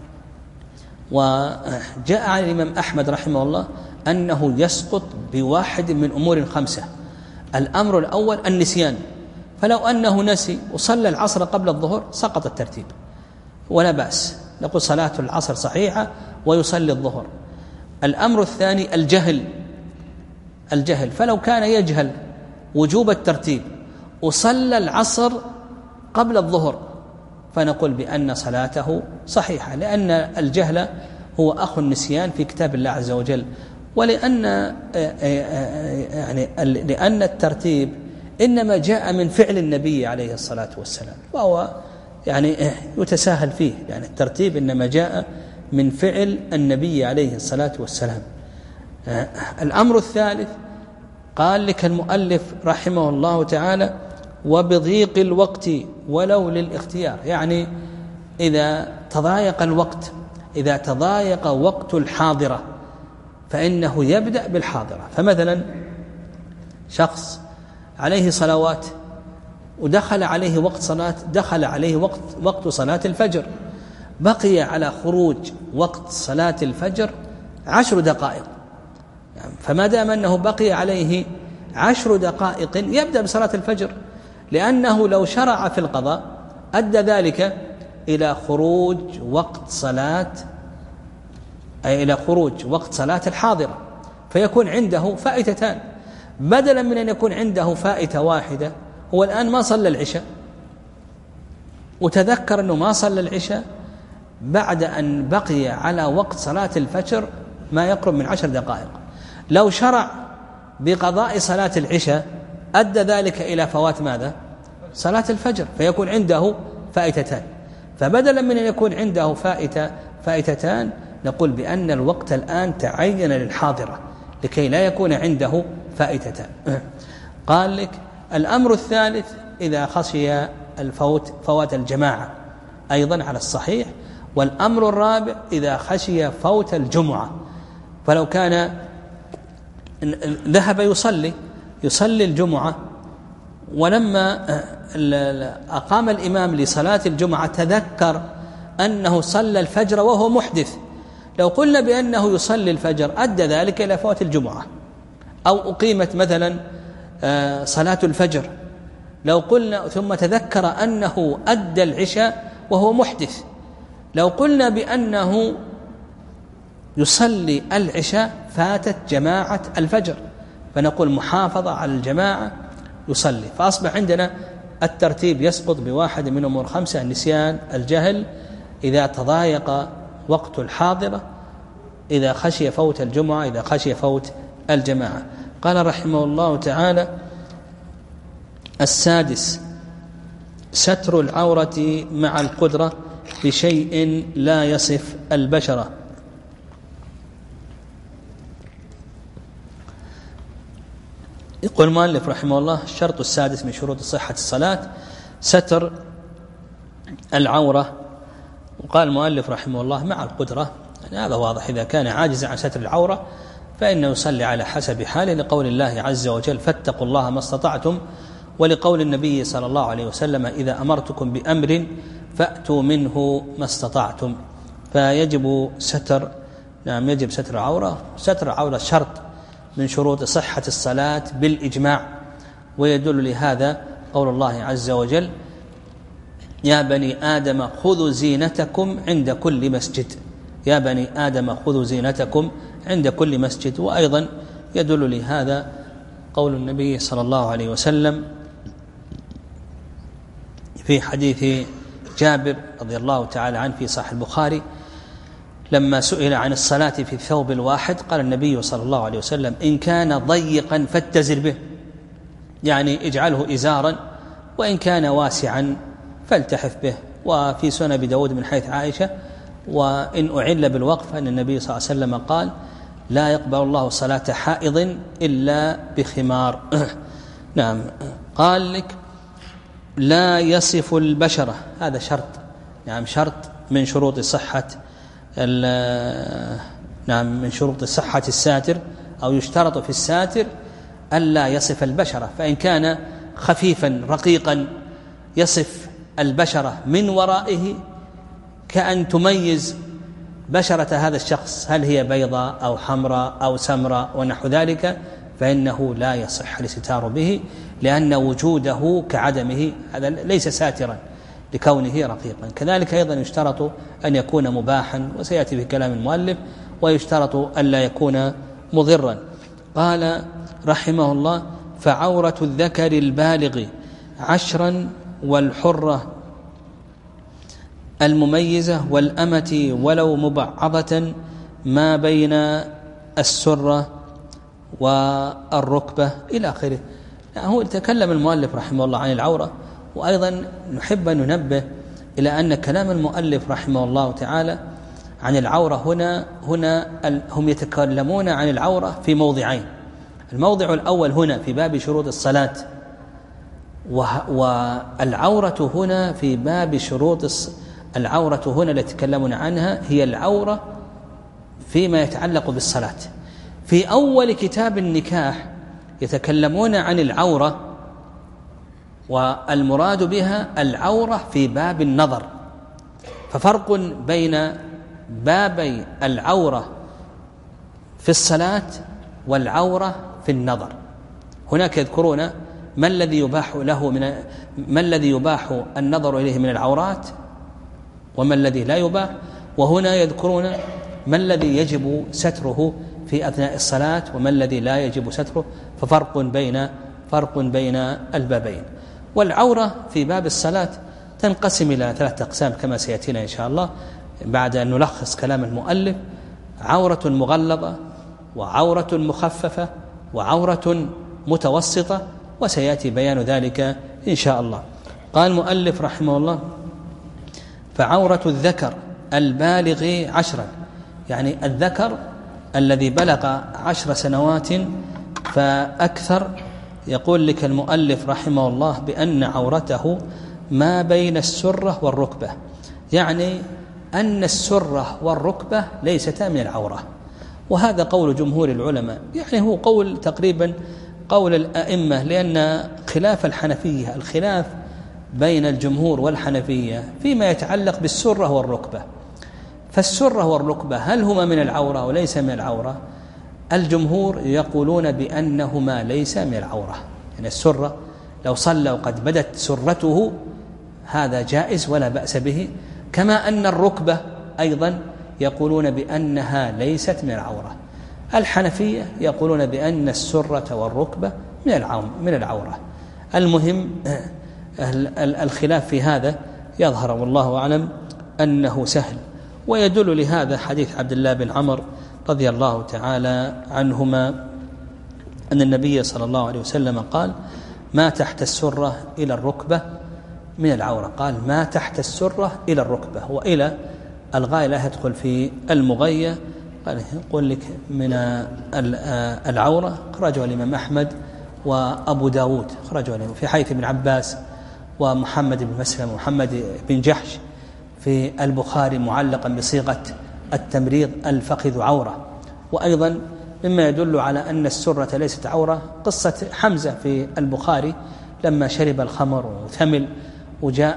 B: وجاء عن الإمام أحمد رحمه الله أنه يسقط بواحد من أمور خمسة. الأمر الأول النسيان، فلو أنه نسي وصلى العصر قبل الظهر سقط الترتيب ولا بأس، نقول صلاة العصر صحيحة ويصلي الظهر. الأمر الثاني الجهل، الجهل فلو كان يجهل وجوب الترتيب وصلى العصر قبل الظهر فنقول بأن صلاته صحيحة، لأن الجهل هو أخو النسيان في كتاب الله عز وجل. ولأن يعني لأن الترتيب إنما جاء من فعل النبي عليه الصلاة والسلام، وهو يعني يتساهل فيه، يعني الترتيب إنما جاء من فعل النبي عليه الصلاة والسلام. الأمر الثالث قال لك المؤلف رحمه الله تعالى: وبضيق الوقت ولو للاختيار. يعني إذا تضايق الوقت، إذا تضايق وقت الحاضرة فإنه يبدأ بالحاضرة. فمثلا شخص عليه صلوات ودخل عليه وقت صلاة دخل عليه وقت وقت صلاة الفجر، بقي على خروج وقت صلاة الفجر عشر دقائق، فما دام أنه بقي عليه عشر دقائق يبدأ بصلاة الفجر، لأنه لو شرع في القضاء أدى ذلك إلى خروج وقت صلاة أي إلى خروج وقت صلاة الحاضرة، فيكون عنده فائتتان، بدلا من أن يكون عنده فائتة واحدة. هو الآن ما صلى العشاء وتذكر أنه ما صلى العشاء بعد أن بقي على وقت صلاة الفجر ما يقرب من عشر دقائق. لو شرع بقضاء صلاة العشاء أدى ذلك إلى فوات ماذا؟ صلاة الفجر، فيكون عنده فائتتان. فبدلا من أن يكون عنده فائتة فائتتان نقول بأن الوقت الآن تعين للحاضرة، لكي لا يكون عنده فائتة. قال لك الأمر الثالث إذا خشي الفوت فوات الجماعة أيضا على الصحيح. والأمر الرابع إذا خشي فوت الجمعة، فلو كان ذهب يصلي يصلي الجمعة ولما أقام الإمام لصلاة الجمعة تذكر أنه صلى الفجر وهو محدث، لو قلنا بأنه يصلي الفجر أدى ذلك إلى فوات الجمعة. أو أقيمت مثلا صلاة الفجر لو قلنا ثم تذكر أنه أدى العشاء وهو محدث، لو قلنا بأنه يصلي العشاء فاتت جماعة الفجر، فنقول محافظة على الجماعة يصلي. فأصبح عندنا الترتيب يسقط بواحد من أمور خمسة: النسيان، الجهل، إذا تضايق وقت الحاضرة، إذا خشي فوت الجمعة، إذا خشي فوت الجماعة. قال رحمه الله تعالى: السادس ستر العورة مع القدرة بشيء لا يصف البشرة. يقول المؤلف رحمه الله: الشرط السادس من شروط صحة الصلاة ستر العورة. وقال المؤلف رحمه الله مع القدرة، يعني هذا واضح، إذا كان عاجزا عن ستر العورة فإنه يصلي على حسب حاله، لقول الله عز وجل: فاتقوا الله ما استطعتم، ولقول النبي صلى الله عليه وسلم: إذا أمرتكم بأمر فأتوا منه ما استطعتم. فيجب ستر نعم يجب ستر العورة. ستر العورة شرط من شروط صحة الصلاة بالإجماع، ويدل لهذا قول الله عز وجل: يا بني آدم خذوا زينتكم عند كل مسجد. يا بني آدم خذوا زينتكم عند كل مسجد. وأيضا يدل لهذا قول النبي صلى الله عليه وسلم في حديث جابر رضي الله تعالى عنه في صحيح البخاري، لما سئل عن الصلاة في الثوب الواحد قال النبي صلى الله عليه وسلم: إن كان ضيقا فاتزر به، يعني اجعله إزارا، وإن كان واسعا فالتحف به. وفي سنن أبي داود من حيث عائشة: وإن أعل بالوقف أن النبي صلى الله عليه وسلم قال: لا يقبل الله صلاة حائض إلا بخمار. نعم. قال لك: لا يصف البشرة، هذا شرط، نعم شرط من شروط صحة نعم من شروط صحة الساتر، أو يشترط في الساتر ألا يصف البشرة. فإن كان خفيفا رقيقا يصف البشرة من ورائه، كأن تميز بشرة هذا الشخص هل هي بيضاء أو حمراء أو سمراء ونحو ذلك، فإنه لا يصح الاستتار به، لأن وجوده كعدمه، هذا ليس ساترا لكونه رقيقا. كذلك أيضا يشترط أن يكون مباحا، وسيأتي في كلام المؤلف، ويشترط ألا يكون مضرا. قال رحمه الله: فعورة الذكر البالغ عشرا، والحرة المميزة، والأمة ولو مبعضة ما بين السرة والركبة إلى آخره. يعني هو تكلم المؤلف رحمه الله عن العورة. وأيضا نحب أن ننبه إلى أن كلام المؤلف رحمه الله تعالى عن العورة هنا هنا هم يتكلمون عن العورة في موضعين. الموضع الأول هنا في باب شروط الصلاة، والعورة هنا في باب شروط العورة هنا التي يتكلمون عنها هي العورة فيما يتعلق بالصلاة. في أول كتاب النكاح يتكلمون عن العورة، والمراد بها العورة في باب النظر. ففرق بين بابي العورة في الصلاة والعورة في النظر. هناك يذكرون ما الذي يباح له من ما الذي يباح النظر إليه من العورات وما الذي لا يباح، وهنا يذكرون ما الذي يجب ستره في أثناء الصلاة وما الذي لا يجب ستره. ففرق بين فرق بين البابين. والعورة في باب الصلاة تنقسم إلى ثلاثة أقسام كما سيأتينا إن شاء الله بعد أن نلخص كلام المؤلف: عورة مغلظة، وعورة مخففة، وعورة متوسطة، وسيأتي بيان ذلك إن شاء الله. قال المؤلف رحمه الله: فعورة الذكر البالغ عشرا، يعني الذكر الذي بلغ عشر سنوات فأكثر يقول لك المؤلف رحمه الله بأن عورته ما بين السرة والركبة، يعني أن السرة والركبة ليستا من العورة، وهذا قول جمهور العلماء، يعني هو قول تقريبا قول الأئمة، لأن خلاف الحنفية الخلاف بين الجمهور والحنفية فيما يتعلق بالسرة والركبة. فالسرة والركبة هل هما من العورة وليس من العورة؟ الجمهور يقولون بأنهما ليس من العورة، يعني السرة لو صلى وقد بدت سرته هذا جائز ولا بأس به، كما أن الركبة أيضا يقولون بأنها ليست من العورة. الحنفية يقولون بأن السرة والركبة من العورة. المهم الخلاف في هذا يظهر والله أعلم أنه سهل، ويدل لهذا حديث عبد الله بن عمر رضي الله تعالى عنهما أن النبي صلى الله عليه وسلم قال: ما تحت السرة إلى الركبة من العورة. قال: ما تحت السرة إلى الركبة، وإلى الغاية لا يدخل في المغية. قال يقول لك من العورة خرجه الإمام أحمد وأبو داود، خرجه في حديث ابن عباس ومحمد بن مسلم ومحمد بن جحش في البخاري معلقا بصيغة التمريض: الفخذ عورة. وأيضا مما يدل على أن السرة ليست عورة قصة حمزة في البخاري لما شرب الخمر وثمل، وجاء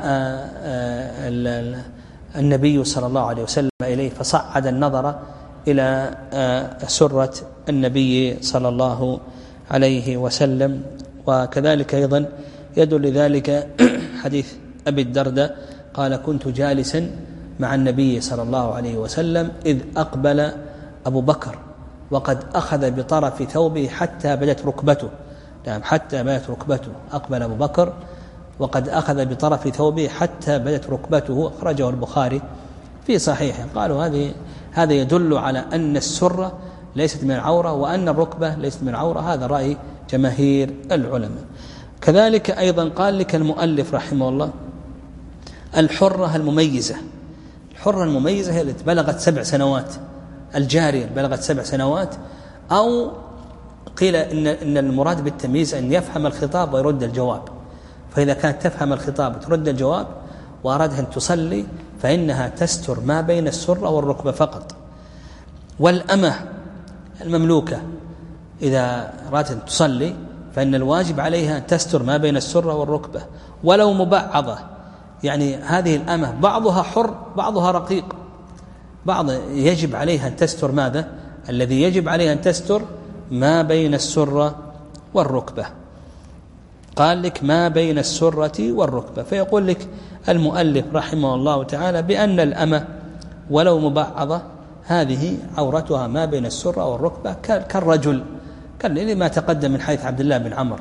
B: النبي صلى الله عليه وسلم إليه فصعد النظر إلى سرة النبي صلى الله عليه وسلم. وكذلك أيضا يدل لذلك حديث أبي الدرداء قال: كنت جالسا مع النبي صلى الله عليه وسلم إذ أقبل أبو بكر وقد أخذ بطرف ثوبه حتى بدت ركبته. نعم، حتى بدت ركبته. أقبل أبو بكر وقد أخذ بطرف ثوبه حتى بدت ركبته، أخرجه البخاري في صحيحه. قالوا هذه هذا يدل على أن السرة ليست من العورة وأن الركبة ليست من العورة. هذا رأي جماهير العلماء. كذلك أيضا قال لك المؤلف رحمه الله: الحرة المميزة. الحرة المميزة هي التي بلغت سبع سنوات، الجارية بلغت سبع سنوات، أو قيل إن, إن المراد بالتمييز أن يفهم الخطاب ويرد الجواب. فإذا كانت تفهم الخطاب وترد الجواب وأرادها أن تصلي فإنها تستر ما بين السرة والركبة فقط. والأمة المملوكة إذا أرادت أن تصلي فإن الواجب عليها أن تستر ما بين السرة والركبة، ولو مبعضة، يعني هذه الأمة بعضها حر بعضها رقيق، بعض يجب عليها أن تستر ماذا؟ الذي يجب عليها أن تستر ما بين السرة والركبة. قال لك ما بين السرة والركبة، فيقول لك المؤلف رحمه الله تعالى بأن الأمة ولو مبعضة هذه عورتها ما بين السرة والركبة كالرجل، كما تقدم من حيث عبد الله بن عمر.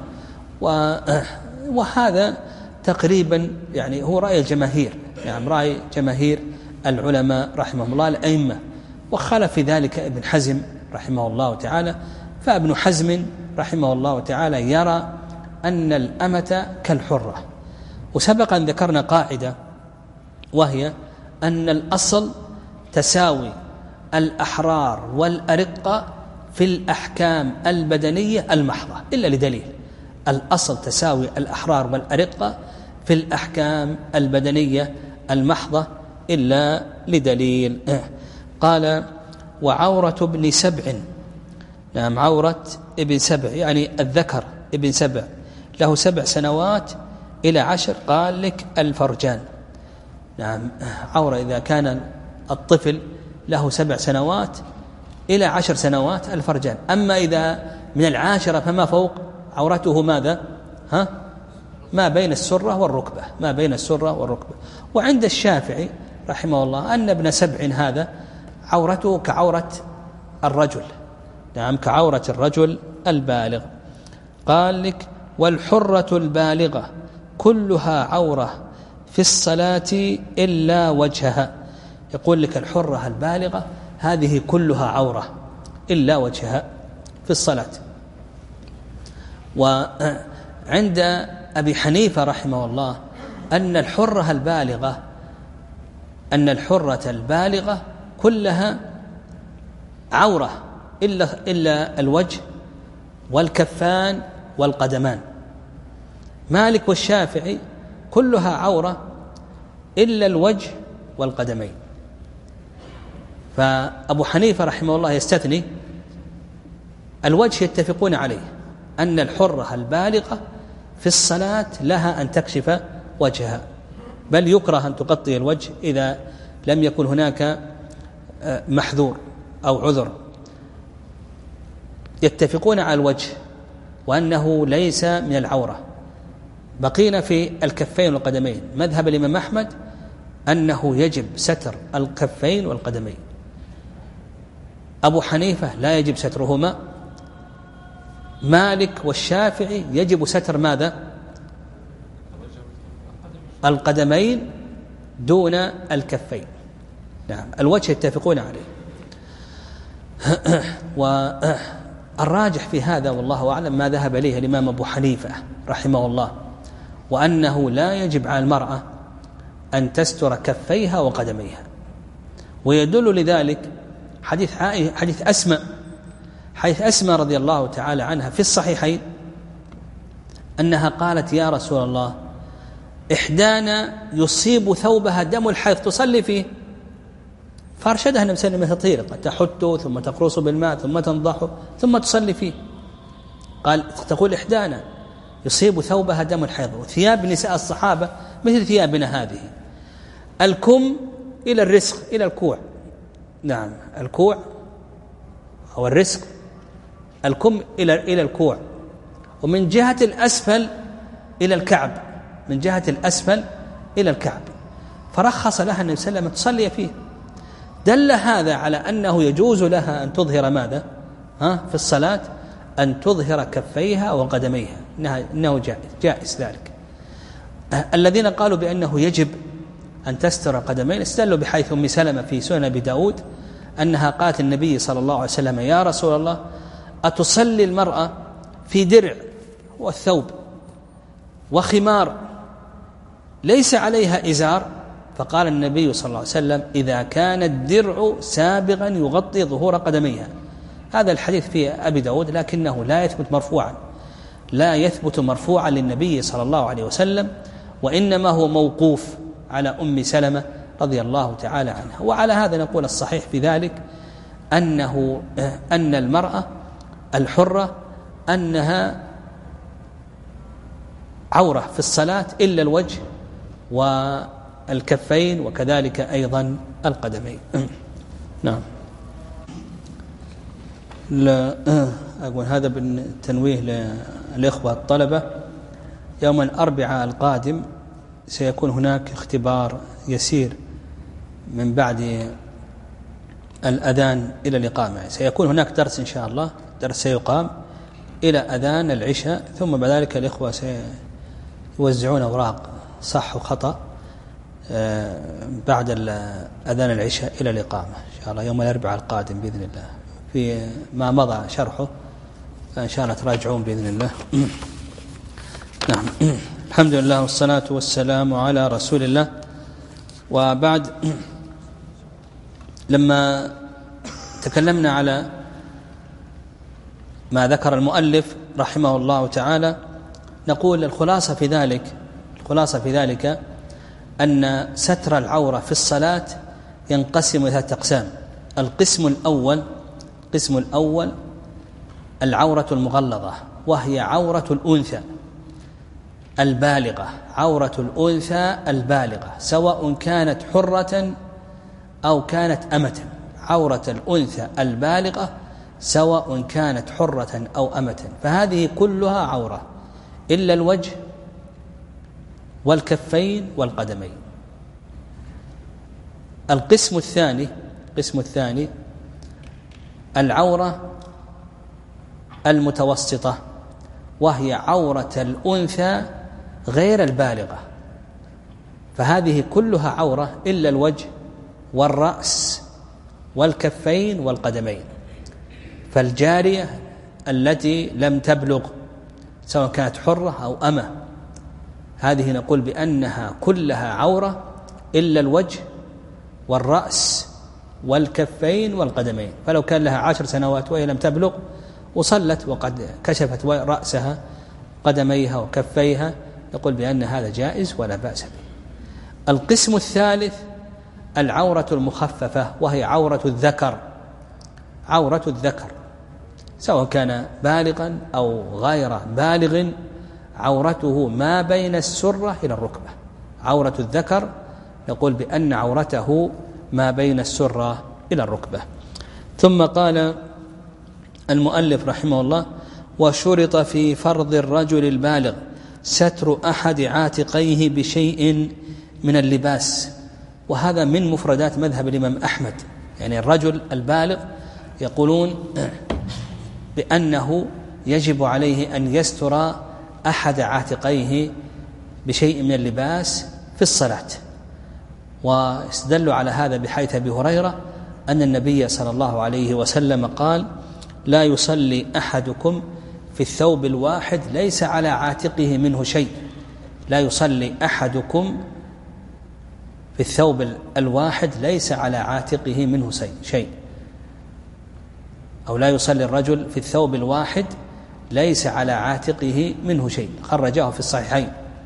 B: وهذا تقريبا يعني هو رأي الجماهير، يعني رأي جماهير العلماء رحمهم الله الأئمة. وخالف في ذلك ابن حزم رحمه الله تعالى، فابن حزم رحمه الله تعالى يرى أن الأمة كالحرة. وسبق أن ذكرنا قاعدة وهي أن الأصل تساوي الأحرار والأرقة في الأحكام البدنية المحضة إلا لدليل. الأصل تساوي الأحرار والأرقة في الأحكام البدنية المحضة إلا لدليل. قال: وعورة ابن سبع. نعم، عورة ابن سبع يعني الذكر ابن سبع له سبع سنوات إلى عشر. قال لك الفرجان. نعم، عورة إذا كان الطفل له سبع سنوات إلى عشر سنوات الفرجان. أما إذا من العاشرة فما فوق عورته ماذا؟ ها؟ ما بين السرة والركبة، ما بين السرة والركبة. وعند الشافعي رحمه الله أن ابن سبع هذا عورته كعورة الرجل. نعم، كعورة الرجل البالغ. قال لك: والحرة البالغة كلها عورة في الصلاة إلا وجهها. يقول لك الحرة البالغة هذه كلها عورة إلا وجهها في الصلاة. وعند أبي حنيفة رحمه الله أن الحرة البالغة أن الحرة البالغة كلها عورة إلا, إلا الوجه والكفان والقدمان. مالك والشافعي كلها عورة إلا الوجه والقدمين. فأبو حنيفة رحمه الله يستثني الوجه، يتفقون عليه أن الحرة البالغة في الصلاة لها أن تكشف وجهها، بل يكره أن تغطي الوجه إذا لم يكن هناك محذور أو عذر. يتفقون على الوجه وأنه ليس من العورة. بقينا في الكفين والقدمين. مذهب الإمام أحمد أنه يجب ستر الكفين والقدمين. أبو حنيفة لا يجب سترهما. مالك والشافعي يجب ستر ماذا؟ القدمين دون الكفين. نعم، الوجه يتفقون عليه. والراجح في هذا والله أعلم ما ذهب إليه الإمام أبو حنيفة رحمه الله، وأنه لا يجب على المرأة أن تستر كفيها وقدميها. ويدل لذلك حديث حديث أسماء حديث أسماء رضي الله تعالى عنها في الصحيحين أنها قالت: يا رسول الله، إحدانا يصيب ثوبها دم الحيض تصلي فيه، فارشدها النبي صلى الله عليه وسلم تطهيره، تحته ثم تقرص بالماء ثم تنضحه ثم تصلي فيه. قال تقول إحدانا يصيب ثوبها دم الحيض. وثياب نساء الصحابة مثل ثيابنا هذه، الكم إلى الرسق إلى الكوع. نعم، الكوع أو الرسق، الكم إلى إلى الكوع، ومن جهة الأسفل إلى الكعب، من جهة الأسفل إلى الكعب. فرخص لها النبي صلى الله عليه وسلم تصلي فيه. دل هذا على أنه يجوز لها أن تظهر ماذا؟ ها في الصلاة أن تظهر كفيها وقدميها، إنه جائز جائز ذلك. الذين قالوا بأنه يجب أن تستر قدمين استدلوا بحيث أم سلمة في سنن أبي داود أنها قالت النبي صلى الله عليه وسلم: يا رسول الله، أتصلي المرأة في درع والثوب وخمار ليس عليها إزار؟ فقال النبي صلى الله عليه وسلم: إذا كان الدرع سابغا يغطي ظهور قدميها. هذا الحديث في أبي داود، لكنه لا يثبت مرفوعا، لا يثبت مرفوعا للنبي صلى الله عليه وسلم، وإنما هو موقوف على أم سلمة رضي الله تعالى عنها. وعلى هذا نقول الصحيح في ذلك أنه أن المرأة الحرة أنها عورة في الصلاة إلا الوجه والكفين وكذلك أيضا القدمين. نعم. لا أقول هذا بالتنويه للإخوة الطلبة، يوم الأربعاء القادم سيكون هناك اختبار يسير من بعد الأذان إلى الإقامة. سيكون هناك درس إن شاء الله، درس سيقام إلى أذان العشاء، ثم بعد ذلك الإخوة سيوزعون أوراق صح وخطأ بعد أذان العشاء إلى الإقامة إن شاء الله يوم الأربعاء القادم بإذن الله، في ما مضى شرحه إن شاء الله تراجعون بإذن الله. نعم. الحمد لله والصلاة والسلام على رسول الله. وبعد، لما تكلمنا على ما ذكر المؤلف رحمه الله تعالى، نقول الخلاصة في ذلك الخلاصة في ذلك أن ستر العورة في الصلاة ينقسم إلى ثلاثة أقسام. القسم الأول القسم الأول العورة المغلظة، وهي عورة الأنثى البالغة، عورة الأنثى البالغة سواء كانت حرة أو كانت أمة. عورة الأنثى البالغة سواء كانت حرة أو أمة، فهذه كلها عورة إلا الوجه والكفين والقدمين. القسم الثاني القسم الثاني العورة المتوسطة، وهي عورة الأنثى غير البالغة، فهذه كلها عورة إلا الوجه والرأس والكفين والقدمين. فالجارية التي لم تبلغ سواء كانت حرة أو أمة، هذه نقول بأنها كلها عورة إلا الوجه والرأس والكفين والقدمين. فلو كان لها عشر سنوات وهي لم تبلغ وصلت وقد كشفت رأسها قدميها وكفيها يقول بأن هذا جائز ولا بأس به. القسم الثالث العورة المخففة، وهي عورة الذكر. عورة الذكر سواء كان بالغا أو غير بالغ عورته ما بين السرة إلى الركبة. عورة الذكر يقول بأن عورته ما بين السرة إلى الركبة. ثم قال المؤلف رحمه الله: وشرط في فرض الرجل البالغ ستر أحد عاتقيه بشيء من اللباس. وهذا من مفردات مذهب الإمام أحمد، يعني الرجل البالغ يقولون بأنه يجب عليه أن يستر أحد عاتقيه بشيء من اللباس في الصلاة. واستدلوا على هذا بحديث أبي هريرة أن النبي صلى الله عليه وسلم قال: لا يصلي أحدكم في الثوب الواحد ليس على عاتقه منه شيء. لا يصلي أحدكم في الثوب الواحد ليس على عاتقه منه شيء، أو لا يصلي الرجل في الثوب الواحد ليس على عاتقه منه شيء، خرجاه في الصحيحين.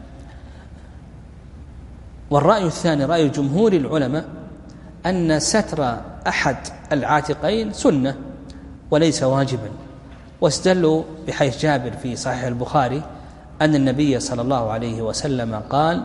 B: والرأي الثاني رأي جمهور العلماء أن ستر أحد العاتقين سنة وليس واجبا، واستدلوا بحيث جابر في صحيح البخاري أن النبي صلى الله عليه وسلم قال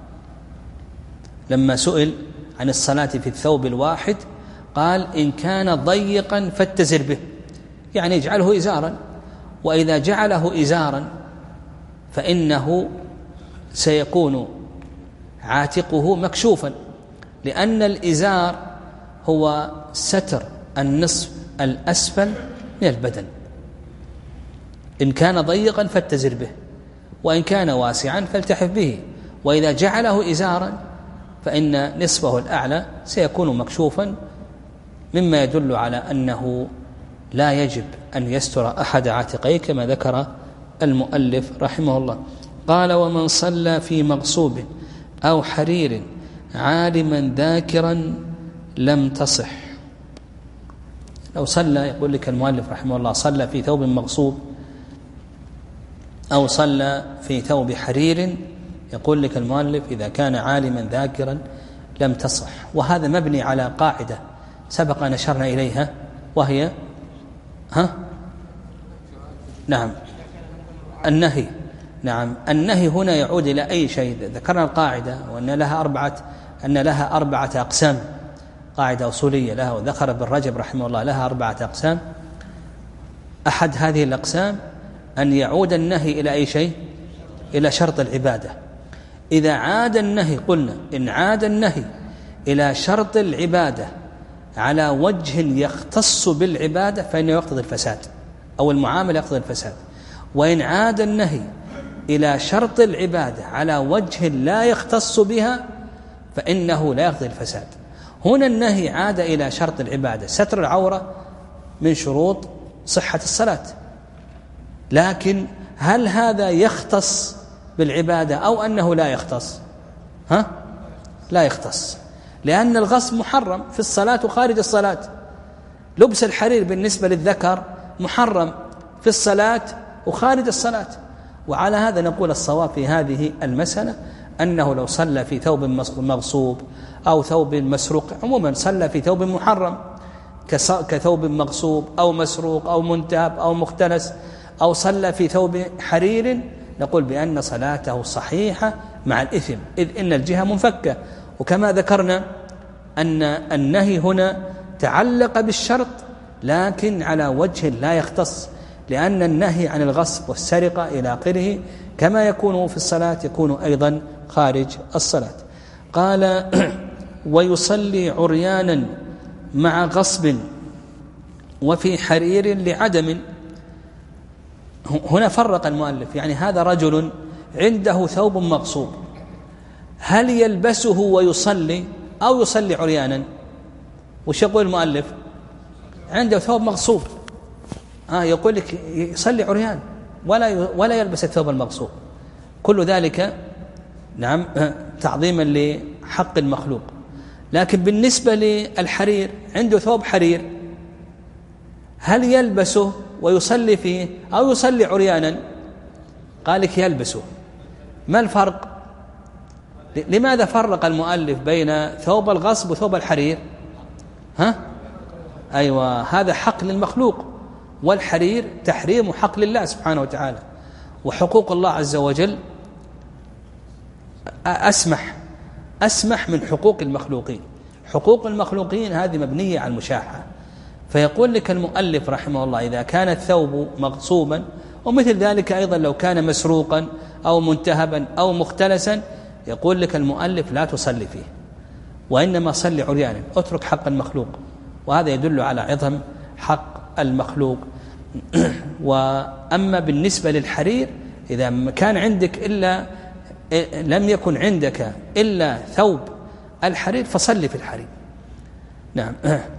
B: لما سئل عن الصلاة في الثوب الواحد قال: إن كان ضيقا فاتزر به، يعني اجعله إزارا، وإذا جعله إزارا فإنه سيكون عاتقه مكشوفا، لأن الإزار هو ستر النصف الأسفل من البدن. إن كان ضيقا فاتزر به، وإن كان واسعا فالتحف به، وإذا جعله إزارا فإن نصفه الأعلى سيكون مكشوفا، مما يدل على أنه لا يجب أن يستر أحد عاتقيه كما ذكر المؤلف رحمه الله. قال: ومن صلى في مغصوب أو حرير عالما ذاكرا لم تصح. لو صلى، يقول لك المؤلف رحمه الله، صلى في ثوب مغصوب أو صلى في ثوب حرير، يقول لك المؤلف إذا كان عالما ذاكرا لم تصح. وهذا مبني على قاعدة سبق نشرنا إليها، وهي ها نعم النهي. نعم النهي هنا يعود إلى أي شيء. ذكرنا القاعدة وأن لها أربعة أن لها أربعة أقسام، قاعدة أصولية لها، وذكر ابن رجب رحمه الله لها أربعة أقسام. أحد هذه الأقسام أن يعود النهي إلى أي شيء؟ إلى شرط العبادة. إذا عاد النهي، قلنا إن عاد النهي إلى شرط العبادة على وجه يختص بالعبادة فإنه يقتضي الفساد، أو المعاملة يقتضي الفساد. وإن عاد النهي إلى شرط العبادة على وجه لا يختص بها فإنه لا يقتضي الفساد. هنا النهي عاد إلى شرط العبادة، ستر العورة من شروط صحة الصلاة، لكن هل هذا يختص بالعبادة أو أنه لا يختص؟ ها؟ لا يختص، لأن الغصب محرم في الصلاة وخارج الصلاة. لبس الحرير بالنسبة للذكر محرم في الصلاة وخارج الصلاة. وعلى هذا نقول الصواب في هذه المسألة أنه لو صلى في ثوب مغصوب أو ثوب مسروق، عموما صلى في ثوب محرم كثوب مغصوب أو مسروق أو منتهب أو مختلس، أو صلى في ثوب حرير، نقول بأن صلاته صحيحة مع الإثم، إذ إن الجهة منفكة. وكما ذكرنا أن النهي هنا تعلق بالشرط لكن على وجه لا يختص، لأن النهي عن الغصب والسرقة إلى آخره كما يكون في الصلاة يكون أيضا خارج الصلاة. قال: ويصلي عريانا مع غصب وفي حرير لعدم. هنا فرق المؤلف، يعني هذا رجل عنده ثوب مغصوب، هل يلبسه ويصلي أو يصلي عريانا؟ وش يقول المؤلف؟ عنده ثوب مغصوب، آه يقول لك يصلي عريان ولا ولا يلبس الثوب المغصوب. كل ذلك نعم تعظيما لحق المخلوق، لكن بالنسبة للحرير عنده ثوب حرير، هل يلبسه ويصلي فيه أو يصلي عريانا؟ قال لك يلبسه. ما الفرق؟ لماذا فرق المؤلف بين ثوب الغصب وثوب الحرير؟ ها؟ أيوة، هذا حق للمخلوق، والحرير تحريم حق لله سبحانه وتعالى، وحقوق الله عز وجل أسمح أسمح من حقوق المخلوقين. حقوق المخلوقين هذه مبنية على المشاحة. فيقول لك المؤلف رحمه الله إذا كان الثوب مغصوبا، ومثل ذلك أيضا لو كان مسروقا أو منتهبا أو مختلسا، يقول لك المؤلف لا تصلي فيه، وإنما صلي عريانا، اترك حق المخلوق. وهذا يدل على عظم حق المخلوق. وأما بالنسبة للحرير، إذا كان عندك إلا لم يكن عندك إلا ثوب الحرير فصلي في الحرير. نعم.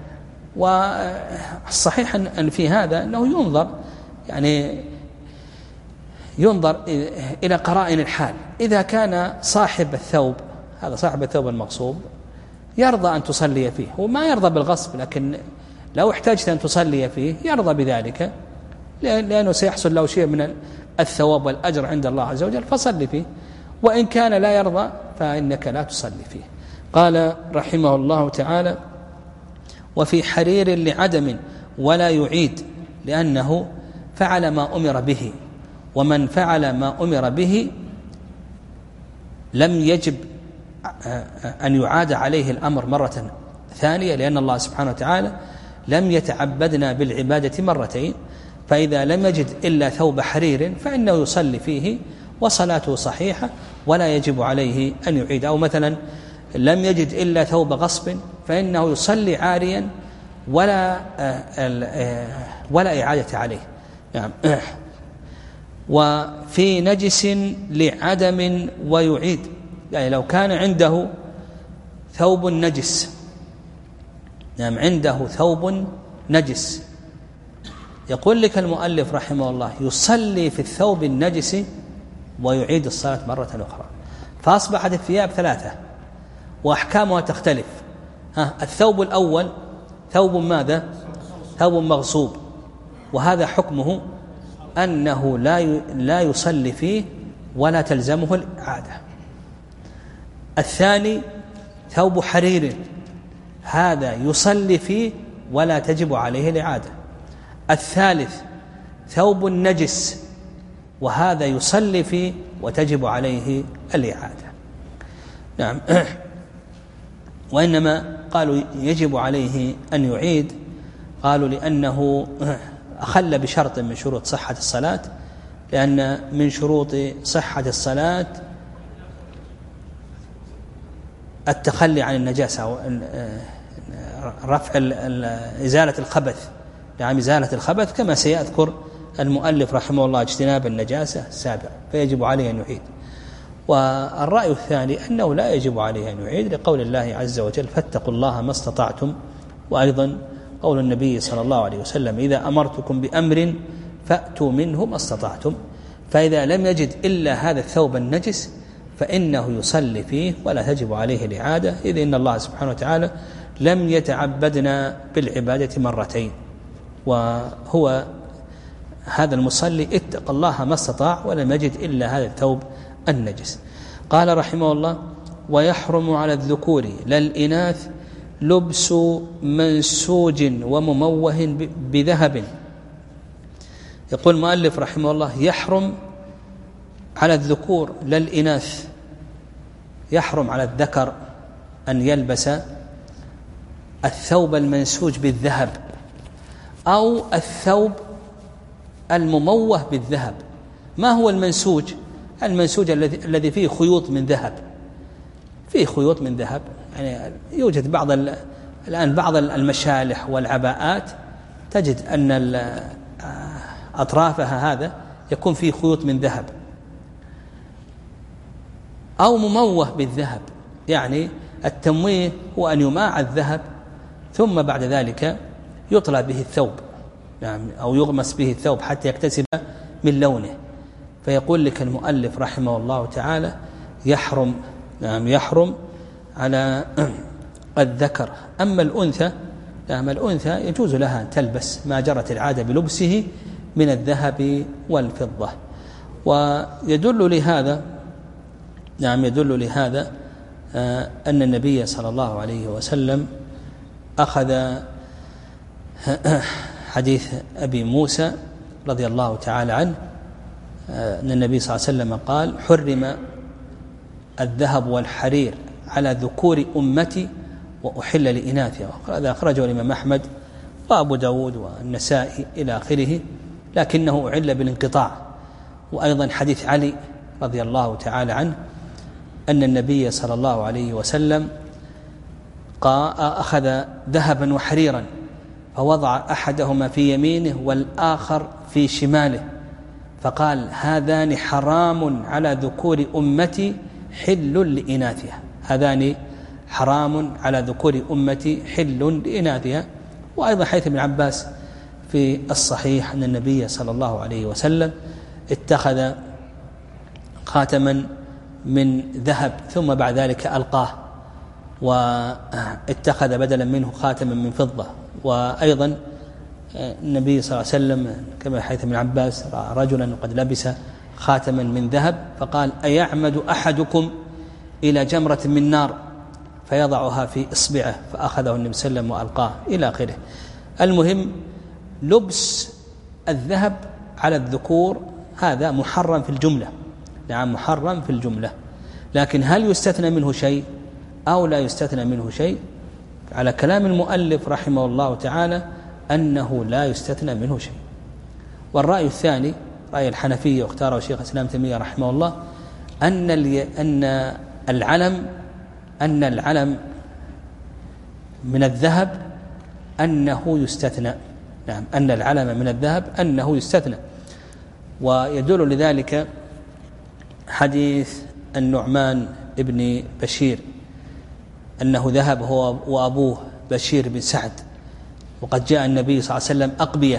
B: والصحيح أن في هذا أنه ينظر يعني ينظر إلى قرائن الحال. إذا كان صاحب الثوب هذا صاحب الثوب المغصوب يرضى أن تصلي فيه، وما يرضى بالغصب، لكن لو احتاجت أن تصلي فيه يرضى بذلك، لأنه سيحصل له شيء من الثواب والأجر عند الله عز وجل، فصلي فيه. وإن كان لا يرضى فإنك لا تصلي فيه. قال رحمه الله تعالى: وفي حرير لعدم ولا يعيد، لأنه فعل ما أمر به، ومن فعل ما أمر به لم يجب أن يعاد عليه الأمر مرة ثانية، لأن الله سبحانه وتعالى لم يتعبدنا بالعبادة مرتين. فإذا لم يجد إلا ثوب حرير فإنه يصلي فيه وصلاته صحيحة ولا يجب عليه أن يعيد. أو مثلا لم يجد إلا ثوب غصب فإنه يصلي عاريا ولا ولا إعادة عليه. نعم. وفي نجس لعدم ويعيد، يعني لو كان عنده ثوب نجس، نعم عنده ثوب نجس، يقول لك المؤلف رحمه الله يصلي في الثوب النجس ويعيد الصلاة مرة أخرى. فأصبحت الثياب ثلاثة وأحكامها تختلف. ها، الثوب الأول ثوب ماذا؟ ثوب مغصوب، وهذا حكمه أنه لا لا يصلي فيه ولا تلزمه الإعادة. الثاني ثوب حرير، هذا يصلي فيه ولا تجب عليه الإعادة. الثالث ثوب النجس، وهذا يصلي فيه وتجب عليه الإعادة. نعم. وإنما قالوا يجب عليه أن يعيد، قالوا لأنه أخل بشرط من شروط صحة الصلاة، لأن من شروط صحة الصلاة التخلي عن النجاسة، رفع إزالة الخبث، يعني إزالة الخبث كما سيذكر المؤلف رحمه الله اجتناب النجاسة السابع، فيجب عليه أن يعيد. والرأي الثاني أنه لا يجب عليه أن يعيد، لقول الله عز وجل: فاتقوا الله ما استطعتم. وأيضا قول النبي صلى الله عليه وسلم: إذا أمرتكم بأمر فأتوا منه ما استطعتم. فإذا لم يجد إلا هذا الثوب النجس فإنه يصلي فيه ولا تجب عليه الإعادة، إذ إن الله سبحانه وتعالى لم يتعبدنا بالعبادة مرتين، وهو هذا المصلي اتقى الله ما استطاع ولم يجد إلا هذا الثوب النجس. قال رحمه الله: ويحرم على الذكور لا الإناث لبس منسوج ومموه بذهب. يقول المؤلف رحمه الله: يحرم على الذكور لا الإناث، يحرم على الذكر أن يلبس الثوب المنسوج بالذهب أو الثوب المموه بالذهب. ما هو المنسوج؟ المنسوج الذي الذي فيه خيوط من ذهب، فيه خيوط من ذهب، يعني يوجد بعض الآن بعض المشالح والعباءات تجد أن أطرافها هذا يكون فيه خيوط من ذهب، أو مموه بالذهب، يعني التمويه هو أن يماع الذهب ثم بعد ذلك يطلى به الثوب، يعني أو يغمس به الثوب حتى يكتسب من لونه. فيقول لك المؤلف رحمه الله تعالى: يحرم، نعم يحرم على الذكر. أما الأنثى أما الأنثى يجوز لها أن تلبس ما جرت العادة بلبسه من الذهب والفضة. ويدل لهذا نعم يدل لهذا أن النبي صلى الله عليه وسلم أخذ حديث أبي موسى رضي الله تعالى عنه أن النبي صلى الله عليه وسلم قال: حرم الذهب والحرير على ذكور أمتي وأحل لإناثها. هذا أخرجه الإمام أحمد وأبو داود والنسائي إلى آخره، لكنه أعل بالانقطاع. وأيضا حديث علي رضي الله تعالى عنه أن النبي صلى الله عليه وسلم أخذ ذهبا وحريرا فوضع أحدهما في يمينه والآخر في شماله، فقال: هذان حرام على ذكور أمتي حل لإناثها. هذان حرام على ذكور أمتي حل لإناثها. وأيضا حديث ابن عباس في الصحيح أن النبي صلى الله عليه وسلم اتخذ خاتما من ذهب ثم بعد ذلك ألقاه، واتخذ بدلا منه خاتما من فضة. وأيضا النبي صلى الله عليه وسلم كما حديث ابن عباس رأى رجلا قد لبس خاتما من ذهب فقال: أيعمد أحدكم إلى جمرة من نار فيضعها في إصبعه، فأخذه النبي صلى الله عليه وسلم وألقاه إلى آخره. المهم لبس الذهب على الذكور هذا محرم في الجملة، نعم محرم في الجملة، لكن هل يستثنى منه شيء أو لا يستثنى منه شيء؟ على كلام المؤلف رحمه الله تعالى أنه لا يستثنى منه شيء. والرأي الثاني رأي الحنفية واختاره شيخ الإسلام تيمية رحمه الله أن أن العلم أن العلم من الذهب أنه يستثنى، نعم أن العلم من الذهب أنه يستثنى. ويدل لذلك حديث النعمان ابن بشير أنه ذهب هو وأبوه بشير بن سعد، وقد جاء النبي صلى الله عليه وسلم أقبية،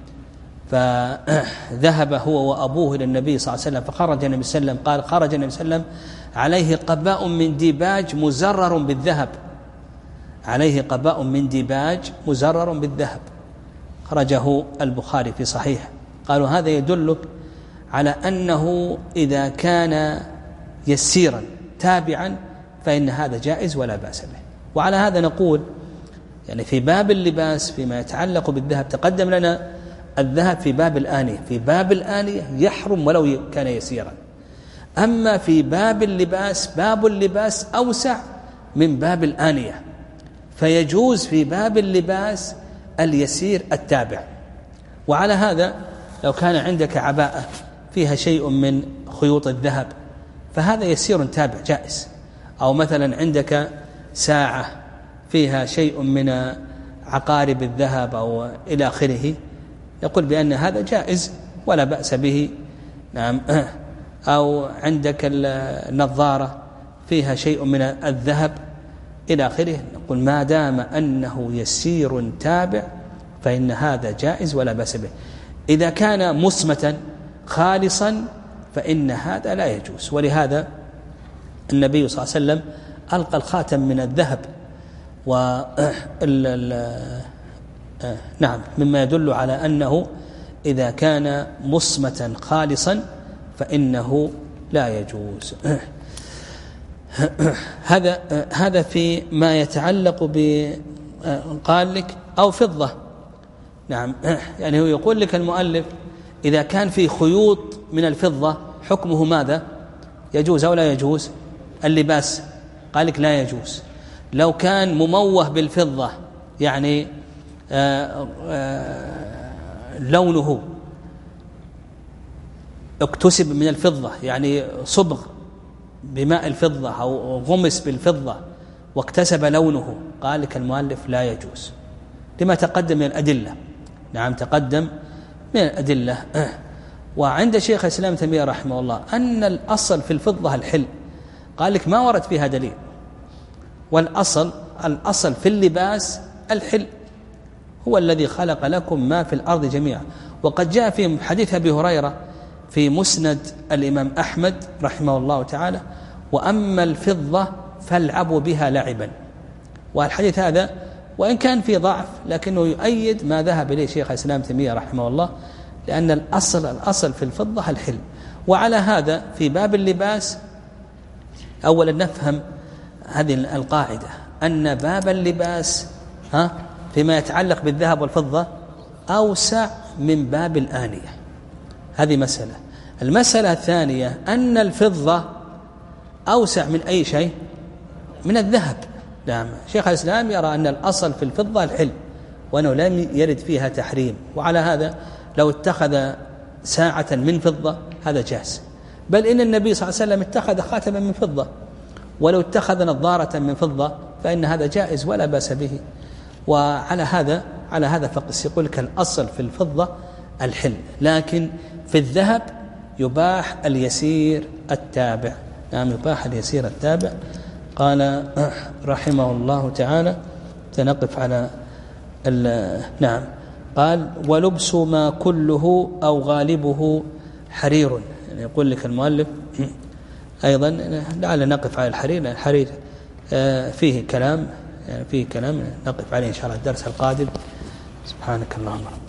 B: فذهب هو وأبوه إلى النبي صلى الله عليه وسلم، فخرج النبي صلى الله عليه وسلم قال: خرج النبي صلى الله عليه وسلم عليه قباء من ديباج مزرر بالذهب، عليه قباء من ديباج مزرر بالذهب. خرجه البخاري في صحيح. قالوا هذا يدلك على أنه إذا كان يسيرا تابعا فإن هذا جائز ولا بأس به. وعلى هذا نقول يعني في باب اللباس فيما يتعلق بالذهب تقدم لنا الذهب في باب الآنية، في باب الآنية يحرم ولو كان يسيرا. أما في باب اللباس باب اللباس أوسع من باب الآنية، فيجوز في باب اللباس اليسير التابع. وعلى هذا لو كان عندك عباءة فيها شيء من خيوط الذهب فهذا يسير تابع جائز، أو مثلا عندك ساعة فيها شيء من عقارب الذهب أو إلى آخره، يقول بأن هذا جائز ولا بأس به. نعم. أو عندك النظارة فيها شيء من الذهب إلى آخره، نقول ما دام أنه يسير تابع فإن هذا جائز ولا بأس به. إذا كان مصمتا خالصا فإن هذا لا يجوز. ولهذا النبي صلى الله عليه وسلم ألقى الخاتم من الذهب، و نعم مما يدل على أنه إذا كان مصمتا خالصا فإنه لا يجوز. هذا هذا في ما يتعلق ب قال لك أو فضة. نعم يعني هو يقول لك المؤلف إذا كان في خيوط من الفضة حكمه ماذا؟ يجوز أو لا يجوز؟ اللباس قال لك لا يجوز. لو كان مموه بالفضة يعني آآ آآ لونه اكتسب من الفضة، يعني صبغ بماء الفضة أو غمس بالفضة واكتسب لونه، قال لك المؤلف لا يجوز لما تقدم من الأدلة. نعم تقدم من الأدلة. وعند شيخ الإسلام تيمية رحمه الله أن الأصل في الفضة الحل، قال لك ما ورد فيها دليل، والأصل الأصل في اللباس الحل، هو الذي خلق لكم ما في الأرض جميعا. وقد جاء في حديث أبي هريرة في مسند الإمام أحمد رحمه الله تعالى: وأما الفضة فالعبوا بها لعبا والحديث هذا وإن كان في ضعف لكنه يؤيد ما ذهب إليه شيخ الإسلام تيمية رحمه الله، لأن الأصل الأصل في الفضة الحل. وعلى هذا في باب اللباس أولا نفهم هذه القاعدة أن باب اللباس ها فيما يتعلق بالذهب والفضة أوسع من باب الآنية. هذه مسألة. المسألة الثانية أن الفضة أوسع من أي شيء، من الذهب. نعم، شيخ الإسلام يرى أن الأصل في الفضة الحل، وأنه لم يرد فيها تحريم، وعلى هذا لو اتخذ ساعة من فضة هذا جاز، بل إن النبي صلى الله عليه وسلم اتخذ خاتما من فضة، ولو اتخذ نظارة من فضة فإن هذا جائز ولا بأس به. وعلى هذا على هذا فقس يقول لك الأصل في الفضة الحل، لكن في الذهب يباح اليسير التابع. نعم، يباح اليسير التابع. قال رحمه الله تعالى سنقف على نعم قال ولبس ما كله أو غالبه حرير. يعني يقول لك المؤلف أيضا لعل نقف على الحرير، الحرير فيه كلام، يعني فيه كلام نقف عليه إن شاء الله الدرس القادم. سبحانك اللهم.